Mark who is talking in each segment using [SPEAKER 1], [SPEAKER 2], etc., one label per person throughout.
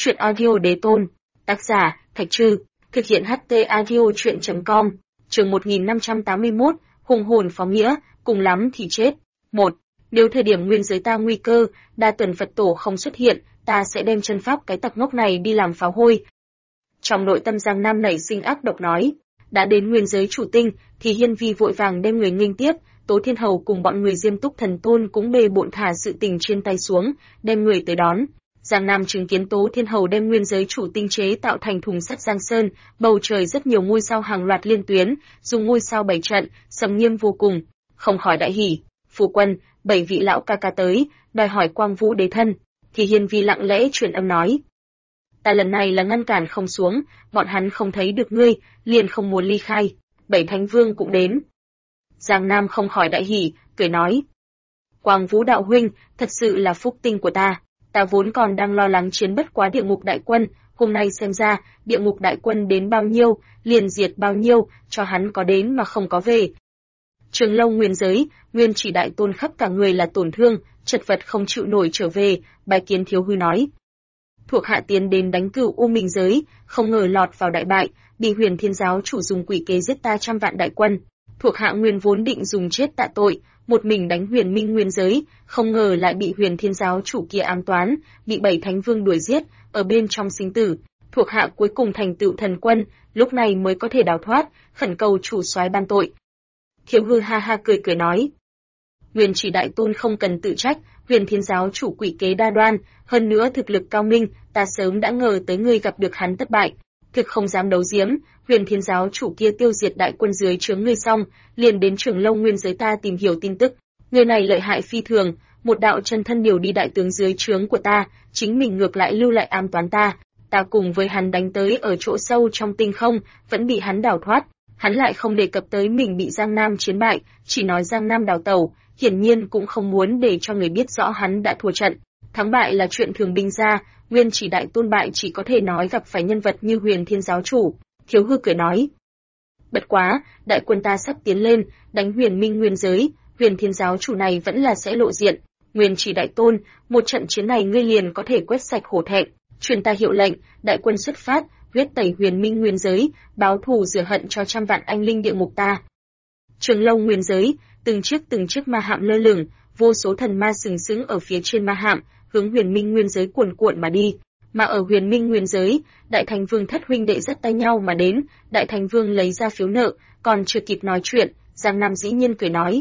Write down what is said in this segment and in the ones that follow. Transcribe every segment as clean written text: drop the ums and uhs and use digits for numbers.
[SPEAKER 1] Truyện audio đế tôn. Tác giả, Thạch Trư. Thực hiện HT audio truyện.com. Chương 1581, hùng hồn phó nghĩa, cùng lắm thì chết. 1. Nếu thời điểm nguyên giới ta nguy cơ, Đa Tuần Phật Tổ không xuất hiện, ta sẽ đem chân pháp cái tặc ngốc này đi làm pháo hôi. Trong nội tâm Giang Nam nảy sinh ác độc nói, đã đến nguyên giới chủ tinh, thì Hiên Vi vội vàng đem người nghênh tiếp. Tố Thiên Hầu cùng bọn người Diêm Túc Thần Tôn cũng bê bộn thả sự tình trên tay xuống, đem người tới đón. Giang Nam chứng kiến Tố Thiên Hầu đem nguyên giới chủ tinh chế tạo thành thùng sắt Giang Sơn, bầu trời rất nhiều ngôi sao hàng loạt liên tuyến, dùng ngôi sao bày trận, sầm nghiêm vô cùng, không khỏi đại hỉ. Phu quân, 7 vị lão ca ca tới, đòi hỏi Quang Vũ đế thân. Thì Hiên Vi lặng lẽ truyền âm nói, ta lần này là ngăn cản không xuống, bọn hắn không thấy được ngươi, liền không muốn ly khai. 7 thánh vương cũng đến. Giang Nam không khỏi đại hỉ, cười nói, Quang Vũ đạo huynh, thật sự là phúc tinh của ta. Ta vốn còn đang lo lắng chiến bất quá địa ngục đại quân, hôm nay xem ra, địa ngục đại quân đến bao nhiêu, liền diệt bao nhiêu, cho hắn có đến mà không có về. Trường Lâu nguyên giới, Nguyên Chỉ đại tôn khắp cả người là tổn thương, chật vật không chịu nổi trở về, bái kiến thiếu hư nói. Thuộc hạ tiến đến đánh cửu U Minh giới, không ngờ lọt vào đại bại, bị Huyền Thiên giáo chủ dùng quỷ kế giết ta 100 vạn đại quân. Thuộc hạ nguyên vốn định dùng chết tạ tội, một mình đánh Huyền Minh nguyên giới, không ngờ lại bị Huyền Thiên giáo chủ kia ám toán, bị 7 thánh vương đuổi giết, ở bên trong sinh tử. Thuộc hạ cuối cùng thành tựu thần quân, lúc này mới có thể đào thoát, khẩn cầu chủ soái ban tội. Thiếu hư ha ha cười cười nói, Nguyên Chỉ đại tôn không cần tự trách, Huyền Thiên giáo chủ quỷ kế đa đoan, hơn nữa thực lực cao minh, ta sớm đã ngờ tới ngươi gặp được hắn thất bại. Thực không dám đấu giếm, Huyền Thiên giáo chủ kia tiêu diệt đại quân dưới trướng ngươi xong, liền đến Trường Lâu nguyên giới ta tìm hiểu tin tức. Người này lợi hại phi thường, một đạo chân thân điều đi đại tướng dưới trướng của ta, chính mình ngược lại lưu lại ám toán ta. Ta cùng với hắn đánh tới ở chỗ sâu trong tinh không, vẫn bị hắn đào thoát. Hắn lại không đề cập tới mình bị Giang Nam chiến bại, chỉ nói Giang Nam đào tẩu, hiển nhiên cũng không muốn để cho người biết rõ hắn đã thua trận. Thắng bại là chuyện thường binh ra, Nguyên Chỉ đại tôn bại chỉ có thể nói gặp phải nhân vật như Huyền Thiên giáo chủ. Thiếu hư cười nói, bất quá, đại quân ta sắp tiến lên, đánh Huyền Minh nguyên giới, Huyền Thiên giáo chủ này vẫn là sẽ lộ diện. Nguyên Chỉ đại tôn, một trận chiến này ngươi liền có thể quét sạch hổ thẹn, truyền ta hiệu lệnh, đại quân xuất phát, huyết tẩy Huyền Minh nguyên giới, báo thù rửa hận cho 100 vạn anh linh địa ngục ta. Trường Lâu nguyên giới, từng chiếc ma hạm lơ lửng, vô số thần ma sừng sững ở phía trên ma hạm, hướng Huyền Minh nguyên giới cuồn cuộn mà đi. Mà ở Huyền Minh nguyên giới, Đại Thành Vương thất huynh đệ dắt tay nhau mà đến, Đại Thành Vương lấy ra phiếu nợ, còn chưa kịp nói chuyện, Giang Nam dĩ nhiên cười nói,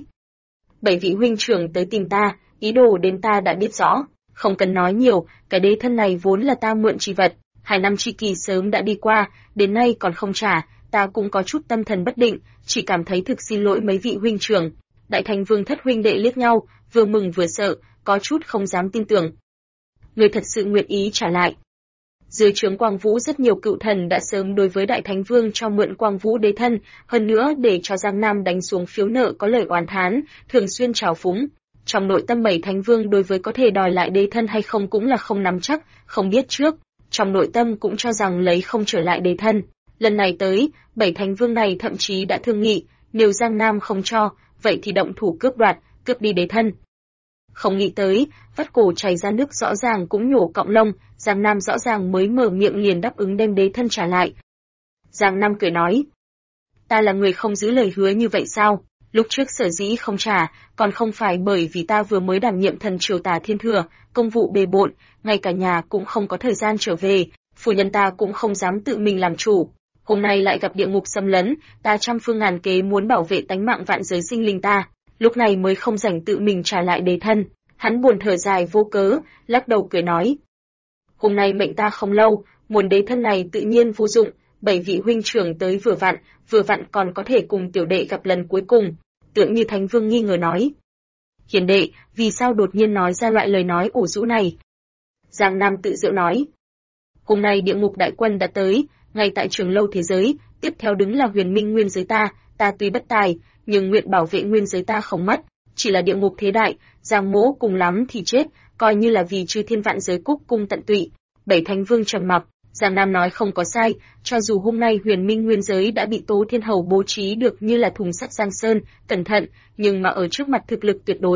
[SPEAKER 1] 7 vị huynh trưởng tới tìm ta, ý đồ đến ta đã biết rõ, không cần nói nhiều, cái đế thân này vốn là ta mượn chi vật, 2 năm chi kỳ sớm đã đi qua, đến nay còn không trả, ta cũng có chút tâm thần bất định, chỉ cảm thấy thực xin lỗi mấy vị huynh trưởng. Đại Thành Vương thất huynh đệ liếc nhau, vừa mừng vừa sợ, có chút không dám tin tưởng. Người thật sự nguyện ý trả lại. Dưới trướng Quang Vũ rất nhiều cựu thần đã sớm đối với Đại Thánh Vương cho mượn Quang Vũ đế thân, hơn nữa để cho Giang Nam đánh xuống phiếu nợ có lời oán thán, thường xuyên trào phúng. Trong nội tâm 7 Thánh Vương đối với có thể đòi lại đế thân hay không cũng là không nắm chắc, không biết trước. Trong nội tâm cũng cho rằng lấy không trở lại đế thân. Lần này tới, 7 Thánh Vương này thậm chí đã thương nghị, nếu Giang Nam không cho, vậy thì động thủ cướp đoạt, cướp đi đế thân. Không nghĩ tới, vắt cổ chảy ra nước rõ ràng cũng nhổ cọng lông, Giang Nam rõ ràng mới mở miệng liền đáp ứng đem đế thân trả lại. Giang Nam cười nói, ta là người không giữ lời hứa như vậy sao? Lúc trước sở dĩ không trả, còn không phải bởi vì ta vừa mới đảm nhiệm thần triều Tả Thiên Thừa, công vụ bề bộn, ngay cả nhà cũng không có thời gian trở về, phu nhân ta cũng không dám tự mình làm chủ. Hôm nay lại gặp địa ngục xâm lấn, ta trăm phương ngàn kế muốn bảo vệ tánh mạng vạn giới sinh linh ta, lúc này mới không rảnh tự mình trả lại đế thân. Hắn buồn thở dài vô cớ, lắc đầu cười nói, hôm nay mệnh ta không lâu, muốn đế thân này tự nhiên vô dụng, 7 vị huynh trưởng tới vừa vặn còn có thể cùng tiểu đệ gặp lần cuối cùng. Tưởng như Thánh Vương nghi ngờ nói, hiền đệ, vì sao đột nhiên nói ra loại lời nói ủ rũ này? Giang Nam tự giễu nói, hôm nay địa ngục đại quân đã tới, ngay tại Trường Lâu thế giới, tiếp theo đứng là Huyền Minh nguyên giới ta tuy bất tài, nhưng nguyện bảo vệ nguyên giới ta không mất, chỉ là địa ngục thế đại, Giang mỗ cùng lắm thì chết, coi như là vì chư thiên vạn giới cúc cung tận tụy. 7 Thánh Vương trầm mặc, Giang Nam nói không có sai, cho dù hôm nay Huyền Minh nguyên giới đã bị Tố Thiên Hầu bố trí được như là thùng sắt Giang Sơn, cẩn thận, nhưng mà ở trước mặt thực lực tuyệt đối,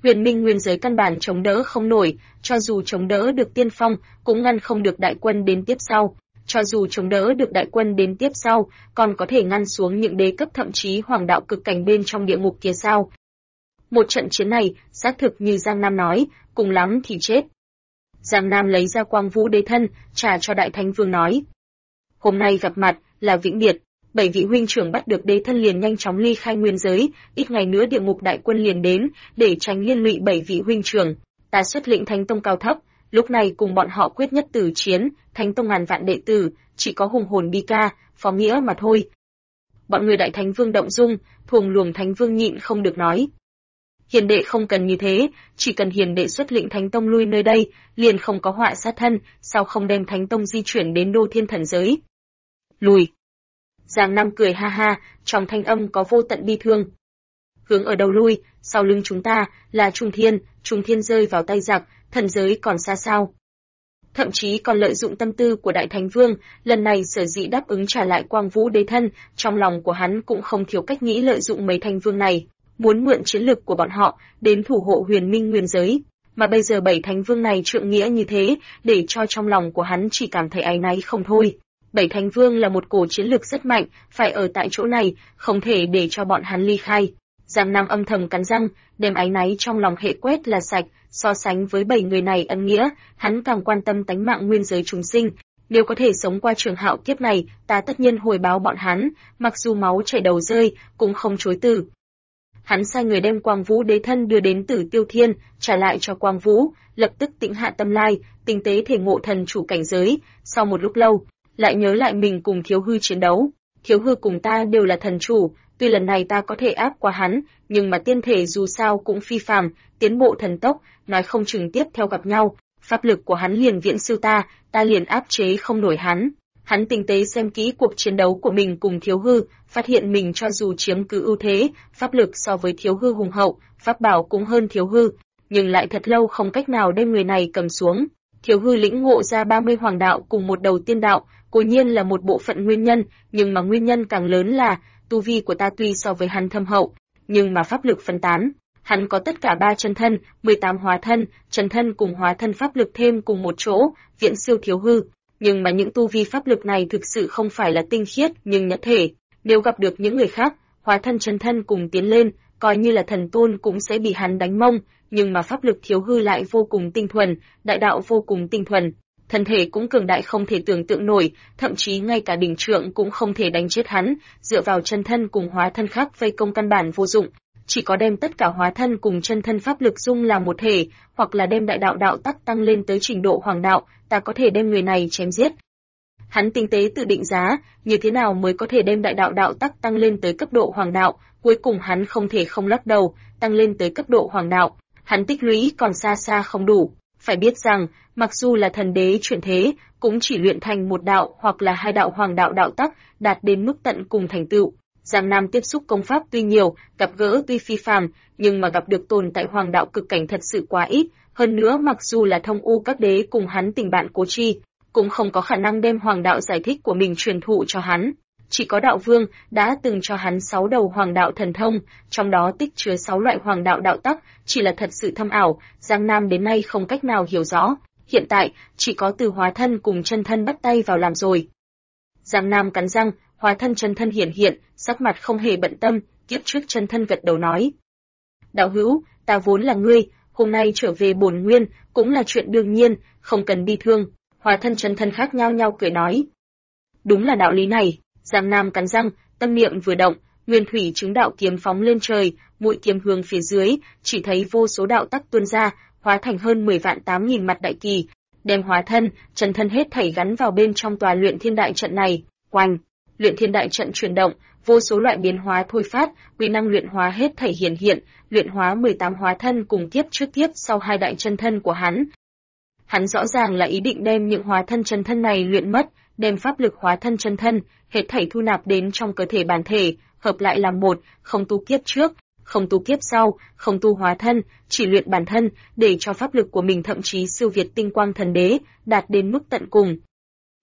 [SPEAKER 1] Huyền Minh nguyên giới căn bản chống đỡ không nổi, cho dù chống đỡ được tiên phong, cũng ngăn không được đại quân đến tiếp sau. Cho dù chống đỡ được đại quân đến tiếp sau, còn có thể ngăn xuống những đế cấp thậm chí hoàng đạo cực cảnh bên trong địa ngục kia sao? Một trận chiến này, xác thực như Giang Nam nói, cùng lắm thì chết. Giang Nam lấy ra Quang Vũ Đế thân, trả cho Đại Thánh Vương nói. Hôm nay gặp mặt, là vĩnh biệt, 7 vị huynh trưởng bắt được đế thân liền nhanh chóng ly khai nguyên giới, ít ngày nữa địa ngục đại quân liền đến, để tránh liên lụy 7 vị huynh trưởng. Ta xuất lĩnh Thánh Tông cao thấp, lúc này cùng bọn họ quyết nhất tử chiến, Thánh Tông ngàn vạn đệ tử, chỉ có hùng hồn bi ca, phó nghĩa mà thôi. Bọn người Đại Thánh Vương động dung, thuồng luồng Thánh Vương nhịn không được nói. Hiền đệ không cần như thế, chỉ cần hiền đệ xuất lĩnh Thánh Tông lui nơi đây, liền không có họa sát thân, sao không đem Thánh Tông di chuyển đến Đô Thiên Thần giới? Lùi. Giang Nam cười ha ha, trong thanh âm có vô tận bi thương. Hướng ở đâu lui, sau lưng chúng ta, là Trung Thiên rơi vào tay giặc, thần giới còn xa sao. Thậm chí còn lợi dụng tâm tư của Đại Thánh Vương, lần này sở dĩ đáp ứng trả lại Quang Vũ Đế thân, trong lòng của hắn cũng không thiếu cách nghĩ lợi dụng mấy Thánh Vương này, muốn mượn chiến lực của bọn họ, đến thủ hộ Huyền Minh nguyên giới. Mà bây giờ 7 Thánh Vương này trượng nghĩa như thế, để cho trong lòng của hắn chỉ cảm thấy áy náy không thôi. 7 Thánh Vương là một cổ chiến lực rất mạnh, phải ở tại chỗ này, không thể để cho bọn hắn ly khai. Giang Nam âm thầm cắn răng, đem áy náy trong lòng hệ quét là sạch, so sánh với 7 người này ân nghĩa, hắn càng quan tâm tánh mạng nguyên giới chúng sinh. Nếu có thể sống qua trường hạo kiếp này, ta tất nhiên hồi báo bọn hắn, mặc dù máu chảy đầu rơi, cũng không chối từ. Hắn sai người đem Quang Vũ Đế thân đưa đến Tử Tiêu Thiên, trả lại cho Quang Vũ, lập tức tĩnh hạ tâm lai, tinh tế thể ngộ thần chủ cảnh giới. Sau một lúc lâu, lại nhớ lại mình cùng Thiếu Hư chiến đấu. Thiếu Hư cùng ta đều là thần chủ, tuy lần này ta có thể áp qua hắn, nhưng mà tiên thể dù sao cũng phi phàm, tiến bộ thần tốc, nói không chừng tiếp theo gặp nhau, pháp lực của hắn liền viễn siêu ta, ta liền áp chế không nổi hắn. Hắn tinh tế xem kỹ cuộc chiến đấu của mình cùng Thiếu Hư, phát hiện mình cho dù chiếm cứ ưu thế, pháp lực so với Thiếu Hư hùng hậu, pháp bảo cũng hơn Thiếu Hư, nhưng lại thật lâu không cách nào đem người này cầm xuống. Thiếu Hư lĩnh ngộ ra 30 hoàng đạo cùng một đầu tiên đạo, cố nhiên là một bộ phận nguyên nhân, nhưng mà nguyên nhân càng lớn là, tu vi của ta tuy so với hắn thâm hậu, nhưng mà pháp lực phân tán. Hắn có tất cả 3 chân thân, 18 hóa thân, chân thân cùng hóa thân pháp lực thêm cùng một chỗ, viễn siêu Thiếu Hư. Nhưng mà những tu vi pháp lực này thực sự không phải là tinh khiết nhưng nhất thể. Nếu gặp được những người khác, hóa thân chân thân cùng tiến lên, coi như là thần tôn cũng sẽ bị hắn đánh mông, nhưng mà pháp lực Thiếu Hư lại vô cùng tinh thuần, đại đạo vô cùng tinh thuần. Thân thể cũng cường đại không thể tưởng tượng nổi, thậm chí ngay cả đỉnh trượng cũng không thể đánh chết hắn, dựa vào chân thân cùng hóa thân khác vây công căn bản vô dụng. Chỉ có đem tất cả hóa thân cùng chân thân pháp lực dung làm một thể, hoặc là đem đại đạo đạo tắc tăng lên tới trình độ hoàng đạo, ta có thể đem người này chém giết. Hắn tinh tế tự định giá, như thế nào mới có thể đem đại đạo đạo tắc tăng lên tới cấp độ hoàng đạo, cuối cùng hắn không thể không lắc đầu, tăng lên tới cấp độ hoàng đạo, hắn tích lũy còn xa xa không đủ. Phải biết rằng, mặc dù là thần đế chuyển thế, cũng chỉ luyện thành một đạo hoặc là 2 đạo hoàng đạo đạo tắc, đạt đến mức tận cùng thành tựu. Giang Nam tiếp xúc công pháp tuy nhiều, gặp gỡ tuy phi phàm, nhưng mà gặp được tồn tại hoàng đạo cực cảnh thật sự quá ít, hơn nữa mặc dù là Thông U các đế cùng hắn tình bạn cố chi, cũng không có khả năng đem hoàng đạo giải thích của mình truyền thụ cho hắn. Chỉ có đạo vương đã từng cho hắn 6 đầu hoàng đạo thần thông, trong đó tích chứa 6 loại hoàng đạo đạo tắc, chỉ là thật sự thâm ảo, Giang Nam đến nay không cách nào hiểu rõ. Hiện tại, chỉ có từ hóa thân cùng chân thân bắt tay vào làm rồi. Giang Nam cắn răng, hóa thân chân thân hiện, sắc mặt không hề bận tâm, kiếp trước chân thân gật đầu nói. Đạo hữu, ta vốn là ngươi, hôm nay trở về bổn nguyên, cũng là chuyện đương nhiên, không cần bi thương. Hóa thân chân thân khác nhao nhao cười nói. Đúng là đạo lý này, Giang Nam cắn răng, tâm niệm vừa động, nguyên thủy chứng đạo kiếm phóng lên trời, mũi kiếm hướng phía dưới, chỉ thấy vô số đạo tắc tuôn ra, hóa thành hơn 10 vạn 8.000 mặt đại kỳ, đem hóa thân, chân thân hết thảy gắn vào bên trong tòa luyện thiên đại trận này. Oanh, luyện thiên đại trận chuyển động, vô số loại biến hóa thôi phát, quy năng luyện hóa hết thảy hiện, luyện hóa 18 hóa thân cùng tiếp trước tiếp sau 2 đại chân thân của hắn. Hắn rõ ràng là ý định đem những hóa thân chân thân này luyện mất, đem pháp lực hóa thân chân thân, hết thảy thu nạp đến trong cơ thể bản thể, hợp lại làm một, không tu kiếp trước, không tu kiếp sau, không tu hóa thân, chỉ luyện bản thân, để cho pháp lực của mình thậm chí siêu việt tinh quang thần đế, đạt đến mức tận cùng.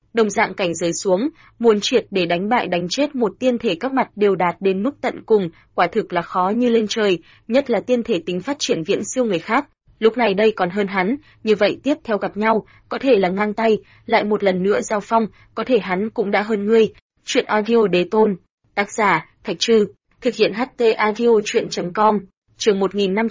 [SPEAKER 1] Đồng dạng cảnh giới xuống, muốn triệt để đánh bại đánh chết một tiên thể các mặt đều đạt đến mức tận cùng, quả thực là khó như lên trời, nhất là tiên thể tính phát triển viễn siêu người khác. Lúc này đây còn hơn hắn, như vậy tiếp theo gặp nhau, có thể là ngang tay, lại một lần nữa giao phong, có thể hắn cũng đã hơn ngươi. Chuyện audio đế tôn. Tác giả, Thạch Trư. Thực hiện HT audio chuyện.com. Chương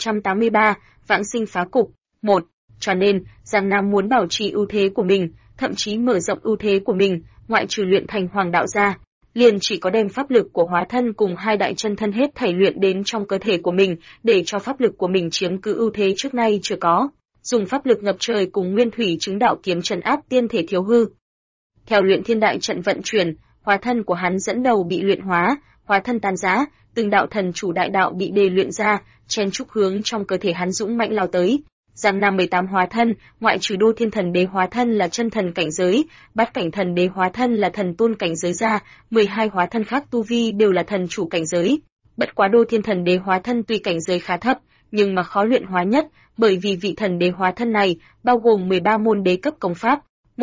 [SPEAKER 1] 1583, Vãng sinh phá cục. 1. Cho nên, Giang Nam muốn bảo trì ưu thế của mình, thậm chí mở rộng ưu thế của mình, ngoại trừ luyện thành hoàng đạo ra, liền chỉ có đem pháp lực của hóa thân cùng hai đại chân thân hết thảy luyện đến trong cơ thể của mình, để cho pháp lực của mình chiếm cứ ưu thế trước nay chưa có, dùng pháp lực ngập trời cùng nguyên thủy chứng đạo kiếm trấn áp tiên thể thiếu hư. Theo luyện thiên đại trận vận chuyển, hóa thân của hắn dẫn đầu bị luyện hóa, hóa thân tan rã, từng đạo thần chủ đại đạo bị đề luyện ra, chen chúc hướng trong cơ thể hắn dũng mãnh lao tới. Giang Nam 18 hóa thân, ngoại trừ Đô Thiên Thần Đế hóa thân là chân thần cảnh giới, Bát Cảnh Thần Đế hóa thân là thần tôn cảnh giới ra, 12 hóa thân khác tu vi đều là thần chủ cảnh giới. Bất quá Đô Thiên Thần Đế hóa thân tuy cảnh giới khá thấp, nhưng mà khó luyện hóa nhất, bởi vì vị thần đế hóa thân này bao gồm 13 môn đế cấp công pháp,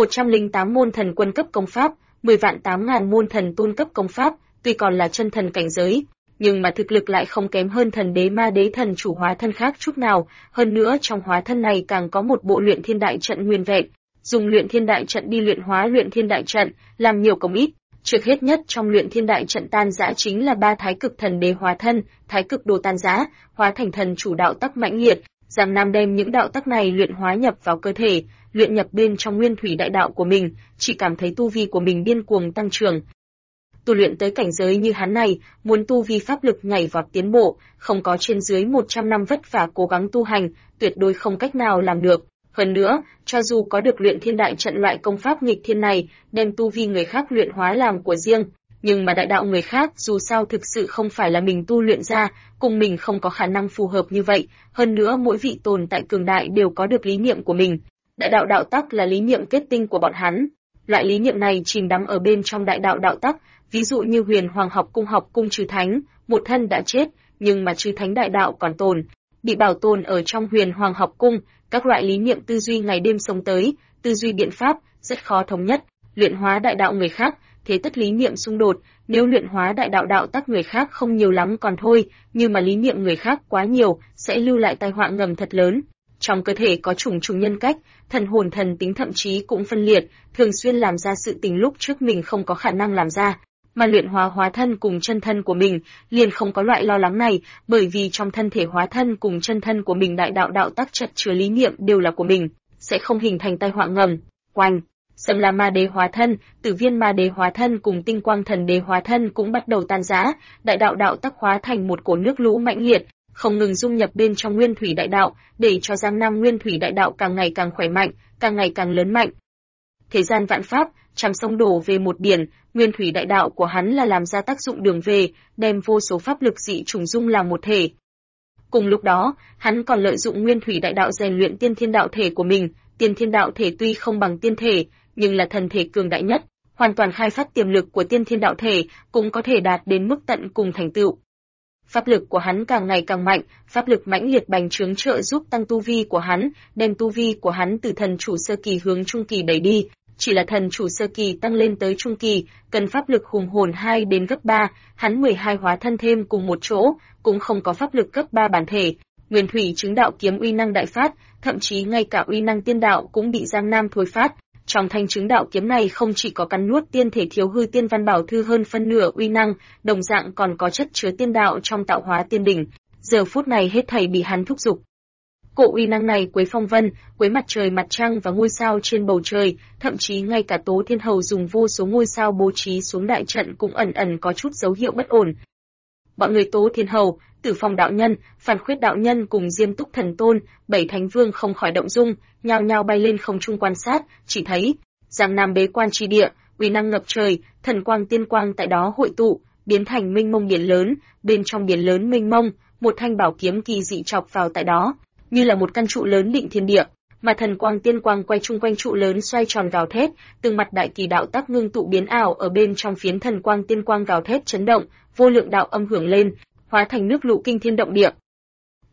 [SPEAKER 1] 108 môn thần quân cấp công pháp, 10.800.000 môn thần tôn cấp công pháp, tuy còn là chân thần cảnh giới, nhưng mà thực lực lại không kém hơn thần đế ma đế thần chủ hóa thân khác chút nào, hơn nữa trong hóa thân này càng có một bộ luyện thiên đại trận nguyên vẹn, dùng luyện thiên đại trận đi luyện hóa luyện thiên đại trận, làm nhiều công ít. Trước hết nhất trong luyện thiên đại trận tan rã chính là 3 thái cực thần đế hóa thân, thái cực đồ tan rã, hóa thành thần chủ đạo tắc mãnh liệt, Giang Nam đem những đạo tắc này luyện hóa nhập vào cơ thể, luyện nhập bên trong nguyên thủy đại đạo của mình, chỉ cảm thấy tu vi của mình điên cuồng tăng trưởng. Tu luyện tới cảnh giới như hắn này, muốn tu vi pháp lực nhảy vọt tiến bộ, không có trên dưới 100 năm vất vả cố gắng tu hành, tuyệt đối không cách nào làm được. Hơn nữa, cho dù có được luyện thiên đại trận loại công pháp nghịch thiên này, đem tu vi người khác luyện hóa làm của riêng, nhưng mà đại đạo người khác dù sao thực sự không phải là mình tu luyện ra, cùng mình không có khả năng phù hợp như vậy, hơn nữa mỗi vị tồn tại cường đại đều có được lý niệm của mình. Đại đạo đạo tắc là lý niệm kết tinh của bọn hắn. Loại lý niệm này chìm đắm ở bên trong đại đạo đạo tắc, ví dụ như Huyền Hoàng học cung trừ thánh, một thân đã chết, nhưng mà trừ thánh đại đạo còn tồn, bị bảo tồn ở trong Huyền Hoàng học cung, các loại lý niệm tư duy ngày đêm sống tới, tư duy biện pháp rất khó thống nhất, luyện hóa đại đạo người khác, thế tất lý niệm xung đột, nếu luyện hóa đại đạo đạo tắc người khác không nhiều lắm còn thôi, nhưng mà lý niệm người khác quá nhiều, sẽ lưu lại tai họa ngầm thật lớn. Trong cơ thể có chủng nhân cách, thần hồn thần tính thậm chí cũng phân liệt, thường xuyên làm ra sự tình lúc trước mình không có khả năng làm ra. Mà luyện hóa hóa thân cùng chân thân của mình, liền không có loại lo lắng này, bởi vì trong thân thể hóa thân cùng chân thân của mình đại đạo đạo tắc chật chứa lý niệm đều là của mình, sẽ không hình thành tai họa ngầm. Oanh! Sầm La Ma Đế hóa thân, Tử Viên Ma Đế hóa thân cùng Tinh Quang Thần Đế hóa thân cũng bắt đầu tan rã, đại đạo đạo tắc hóa thành một cỗ nước lũ mãnh liệt, không ngừng dung nhập bên trong nguyên thủy đại đạo, để cho Giang Nam nguyên thủy đại đạo càng ngày càng khỏe mạnh, càng ngày càng lớn mạnh. Thế gian vạn pháp, trăm sông đổ về một biển, nguyên thủy đại đạo của hắn là làm ra tác dụng đường về, đem vô số pháp lực dị trùng dung làm một thể. Cùng lúc đó, hắn còn lợi dụng nguyên thủy đại đạo rèn luyện tiên thiên đạo thể của mình, tiên thiên đạo thể tuy không bằng tiên thể, nhưng là thần thể cường đại nhất, hoàn toàn khai phát tiềm lực của tiên thiên đạo thể, cũng có thể đạt đến mức tận cùng thành tựu. Pháp lực của hắn càng ngày càng mạnh, pháp lực mãnh liệt bành trướng trợ giúp tăng tu vi của hắn, đem tu vi của hắn từ thần chủ sơ kỳ hướng trung kỳ đẩy đi, chỉ là thần chủ sơ kỳ tăng lên tới trung kỳ, cần pháp lực hùng hồn 2 đến gấp 3, hắn 12 hóa thân thêm cùng một chỗ, cũng không có pháp lực cấp 3 bản thể. Nguyên thủy chứng đạo kiếm uy năng đại phát, thậm chí ngay cả uy năng tiên đạo cũng bị Giang Nam thối phát. Trong thanh chứng đạo kiếm này không chỉ có cắn nuốt tiên thể thiếu hư tiên văn bảo thư hơn phân nửa uy năng, đồng dạng còn có chất chứa tiên đạo trong tạo hóa tiên đỉnh. Giờ phút này hết thảy bị hắn thúc giục. Cỗ uy năng này quấy phong vân, quấy mặt trời mặt trăng và ngôi sao trên bầu trời, thậm chí ngay cả Tố Thiên Hầu dùng vô số ngôi sao bố trí xuống đại trận cũng ẩn ẩn có chút dấu hiệu bất ổn. Bọn người Tố Thiên Hầu, Tử Phong đạo nhân, Phản Khuyết đạo nhân cùng Diêm Túc Thần Tôn, 7 thánh vương không khỏi động dung, nhao nhao bay lên không trung quan sát, chỉ thấy Giang Nam bế quan chi địa, uy năng ngập trời, thần quang tiên quang tại đó hội tụ, biến thành mênh mông biển lớn, bên trong biển lớn mênh mông, một thanh bảo kiếm kỳ dị chọc vào tại đó, như là một căn trụ lớn định thiên địa, mà thần quang tiên quang quay chung quanh trụ lớn xoay tròn gào thét, từng mặt đại kỳ đạo tác ngưng tụ biến ảo ở bên trong phiến thần quang tiên quang gào thét chấn động, vô lượng đạo âm hưởng lên, hóa thành nước lũ kinh thiên động địa.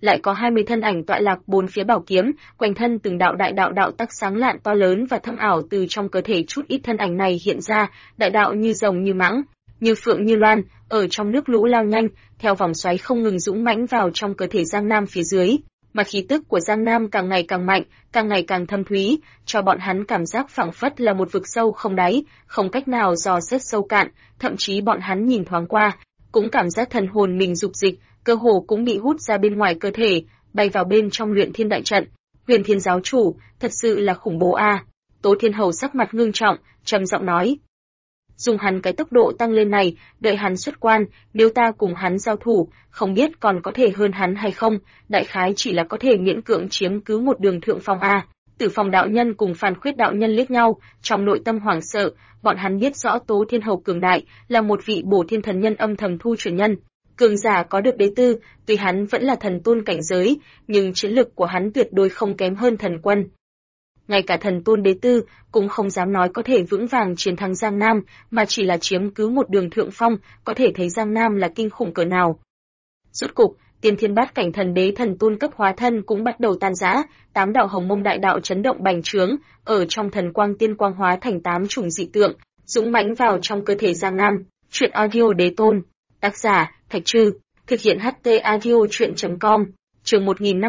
[SPEAKER 1] lại có 20 thân ảnh tọa lạc bốn phía bảo kiếm, quanh thân từng đạo đại đạo tắc sáng lạn to lớn và thâm ảo từ trong cơ thể chút ít thân ảnh này hiện ra, đại đạo như rồng như mãng, như phượng như loan, ở trong nước lũ lao nhanh, theo vòng xoáy không ngừng dũng mãnh vào trong cơ thể Giang Nam phía dưới. Mà khí tức của Giang Nam càng ngày càng mạnh, càng ngày càng thâm thúy, cho bọn hắn cảm giác phảng phất là một vực sâu không đáy, không cách nào dò xét sâu cạn, thậm chí bọn hắn nhìn thoáng qua, cũng cảm giác thần hồn mình dục dịch, cơ hồ cũng bị hút ra bên ngoài cơ thể, bay vào bên trong luyện thiên đại trận. Huyền Thiên giáo chủ, thật sự là khủng bố a. Tố Thiên Hầu sắc mặt ngưng trọng, trầm giọng nói. Dùng hắn cái tốc độ tăng lên này, đợi hắn xuất quan, nếu ta cùng hắn giao thủ, không biết còn có thể hơn hắn hay không, đại khái chỉ là có thể miễn cưỡng chiếm cứ một đường thượng phong a. Tử Phong đạo nhân cùng Phan Khuyết đạo nhân liếc nhau, trong nội tâm hoảng sợ, bọn hắn biết rõ Tố Thiên Hầu cường đại, là một vị bổ thiên thần nhân âm thầm thu truyền nhân. Cường giả có được đế tư, tuy hắn vẫn là thần tôn cảnh giới, nhưng chiến lực của hắn tuyệt đối không kém hơn thần quân. Ngay cả thần tôn đế tư cũng không dám nói có thể vững vàng chiến thắng Giang Nam, mà chỉ là chiếm cứ một đường thượng phong, có thể thấy Giang Nam là kinh khủng cỡ nào. Rốt cục, Tiên Thiên Bát Cảnh thần đế thần tôn cấp hóa thân cũng bắt đầu tan rã, 8 đạo hồng mông đại đạo chấn động bành trướng, ở trong thần quang tiên quang hóa thành 8 chủng dị tượng, dũng mãnh vào trong cơ thể Giang Nam. Truyện audio đế tôn, tác giả Thạch Trư, thực hiện HT audio truyện.com, chương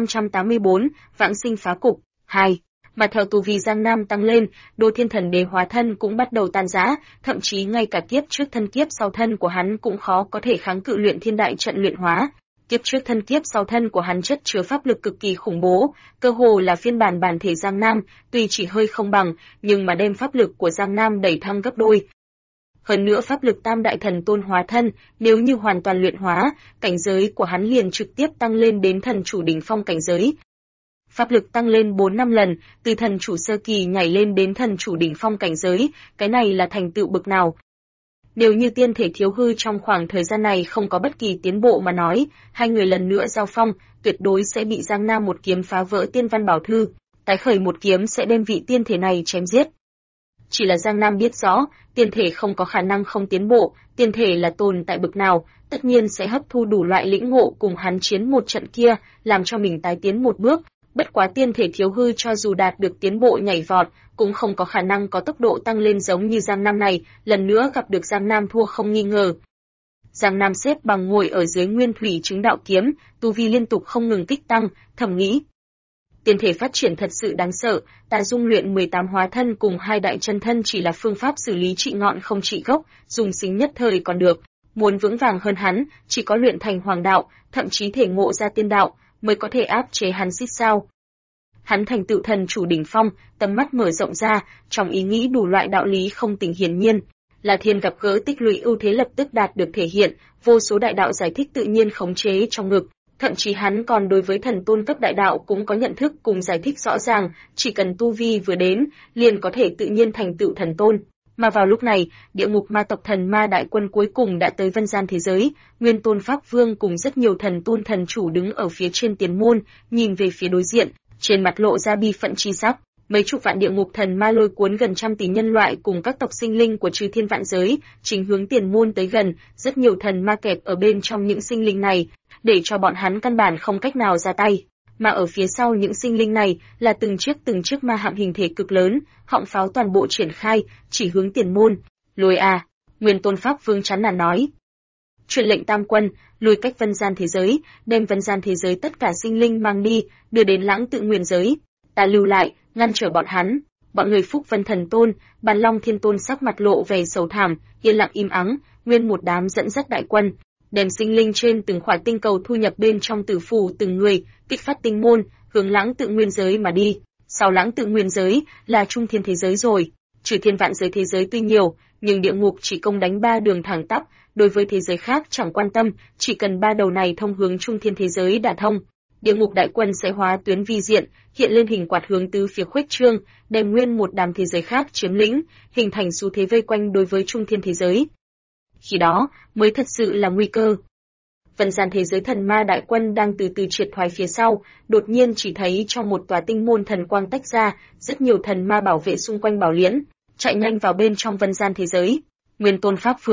[SPEAKER 1] 1584, Vãng sinh phá cục 2. Mà theo tu vi Giang Nam tăng lên, Đô Thiên Thần Đế hóa thân cũng bắt đầu tan rã, thậm chí ngay cả kiếp trước thân kiếp sau thân của hắn cũng khó có thể kháng cự luyện thiên đại trận luyện hóa. Kiếp trước thân kiếp sau thân của hắn chất chứa pháp lực cực kỳ khủng bố, cơ hồ là phiên bản bản thể Giang Nam, tuy chỉ hơi không bằng, nhưng mà đem pháp lực của Giang Nam đẩy thăng gấp đôi. Hơn nữa pháp lực Tam Đại Thần Tôn hóa thân, nếu như hoàn toàn luyện hóa, cảnh giới của hắn liền trực tiếp tăng lên đến thần chủ đỉnh phong cảnh giới. Pháp lực tăng lên 4-5 lần, từ thần chủ sơ kỳ nhảy lên đến thần chủ đỉnh phong cảnh giới, cái này là thành tựu bậc nào? Nếu như tiên thể thiếu hư trong khoảng thời gian này không có bất kỳ tiến bộ mà nói, hai người lần nữa giao phong, tuyệt đối sẽ bị Giang Nam một kiếm phá vỡ tiên văn bảo thư, tái khởi một kiếm sẽ đem vị tiên thể này chém giết. Chỉ là Giang Nam biết rõ, tiên thể không có khả năng không tiến bộ, tiên thể là tồn tại bậc nào, tất nhiên sẽ hấp thu đủ loại lĩnh ngộ cùng hắn chiến một trận kia, làm cho mình tái tiến một bước. Bất quá tiên thể thiếu hư cho dù đạt được tiến bộ nhảy vọt, cũng không có khả năng có tốc độ tăng lên giống như Giang Nam này, lần nữa gặp được Giang Nam thua không nghi ngờ. Giang Nam xếp bằng ngồi ở dưới nguyên thủy chứng đạo kiếm, tu vi liên tục không ngừng kích tăng, thầm nghĩ. Tiên thể phát triển thật sự đáng sợ, ta dung luyện 18 hóa thân cùng 2 đại chân thân chỉ là phương pháp xử lý trị ngọn không trị gốc, dùng xính nhất thời còn được. Muốn vững vàng hơn hắn, chỉ có luyện thành hoàng đạo, thậm chí thể ngộ ra tiên đạo, mới có thể áp chế hắn xích sao. Hắn thành tựu thần chủ đỉnh phong, tầm mắt mở rộng ra, trong ý nghĩ đủ loại đạo lý không tỉnh hiển nhiên. Là Thiên gặp gỡ tích lũy ưu thế lập tức đạt được thể hiện, vô số đại đạo giải thích tự nhiên khống chế trong ngực. Thậm chí hắn còn đối với thần tôn cấp đại đạo cũng có nhận thức cùng giải thích rõ ràng, chỉ cần tu vi vừa đến, liền có thể tự nhiên thành tựu thần tôn. Mà vào lúc này, địa ngục ma tộc thần ma đại quân cuối cùng đã tới vân gian thế giới, Nguyên Tôn Pháp Vương cùng rất nhiều thần tôn thần chủ đứng ở phía trên tiền môn, nhìn về phía đối diện, trên mặt lộ ra bi phẫn chi sắc. Mấy chục vạn địa ngục thần ma lôi cuốn gần trăm tỷ nhân loại cùng các tộc sinh linh của chư thiên vạn giới, chính hướng tiền môn tới gần, rất nhiều thần ma kẹp ở bên trong những sinh linh này, để cho bọn hắn căn bản không cách nào ra tay. Mà ở phía sau những sinh linh này là từng chiếc ma hạm hình thể cực lớn, họng pháo toàn bộ triển khai, chỉ hướng tiền môn. Lùi à, Nguyên Tôn Pháp Vương chán nản nói. Truyền lệnh tam quân, lùi cách vân gian thế giới, đem vân gian thế giới tất cả sinh linh mang đi, đưa đến lãng tự nguyên giới. Ta lưu lại, ngăn trở bọn hắn. Bọn người Phúc Vân Thần Tôn, Bàn Long Thiên Tôn sắc mặt lộ vẻ sầu thảm, yên lặng im ắng, nguyên một đám dẫn dắt đại quân, đem sinh linh trên từng khỏa tinh cầu thu nhập bên trong tử phủ từng người, kích phát tinh môn, hướng lãng tự nguyên giới mà đi. Sau lãng tự nguyên giới là trung thiên thế giới rồi. Trừ thiên vạn giới thế giới tuy nhiều, nhưng địa ngục chỉ công đánh 3 đường thẳng tắp, đối với thế giới khác chẳng quan tâm, chỉ cần 3 đầu này thông hướng trung thiên thế giới đã thông. Địa ngục đại quân sẽ hóa tuyến vi diện, hiện lên hình quạt hướng tứ phía khuếch trương, đem nguyên một đám thế giới khác chiếm lĩnh, hình thành xu thế vây quanh đối với trung thiên thế giới. Khi đó, mới thật sự là nguy cơ. Vân gian thế giới thần ma đại quân đang từ từ triệt thoái phía sau, đột nhiên chỉ thấy trong một tòa tinh môn thần quang tách ra, rất nhiều thần ma bảo vệ xung quanh bảo liễn, chạy nhanh vào bên trong vân gian thế giới. Nguyên Tôn Pháp Vương,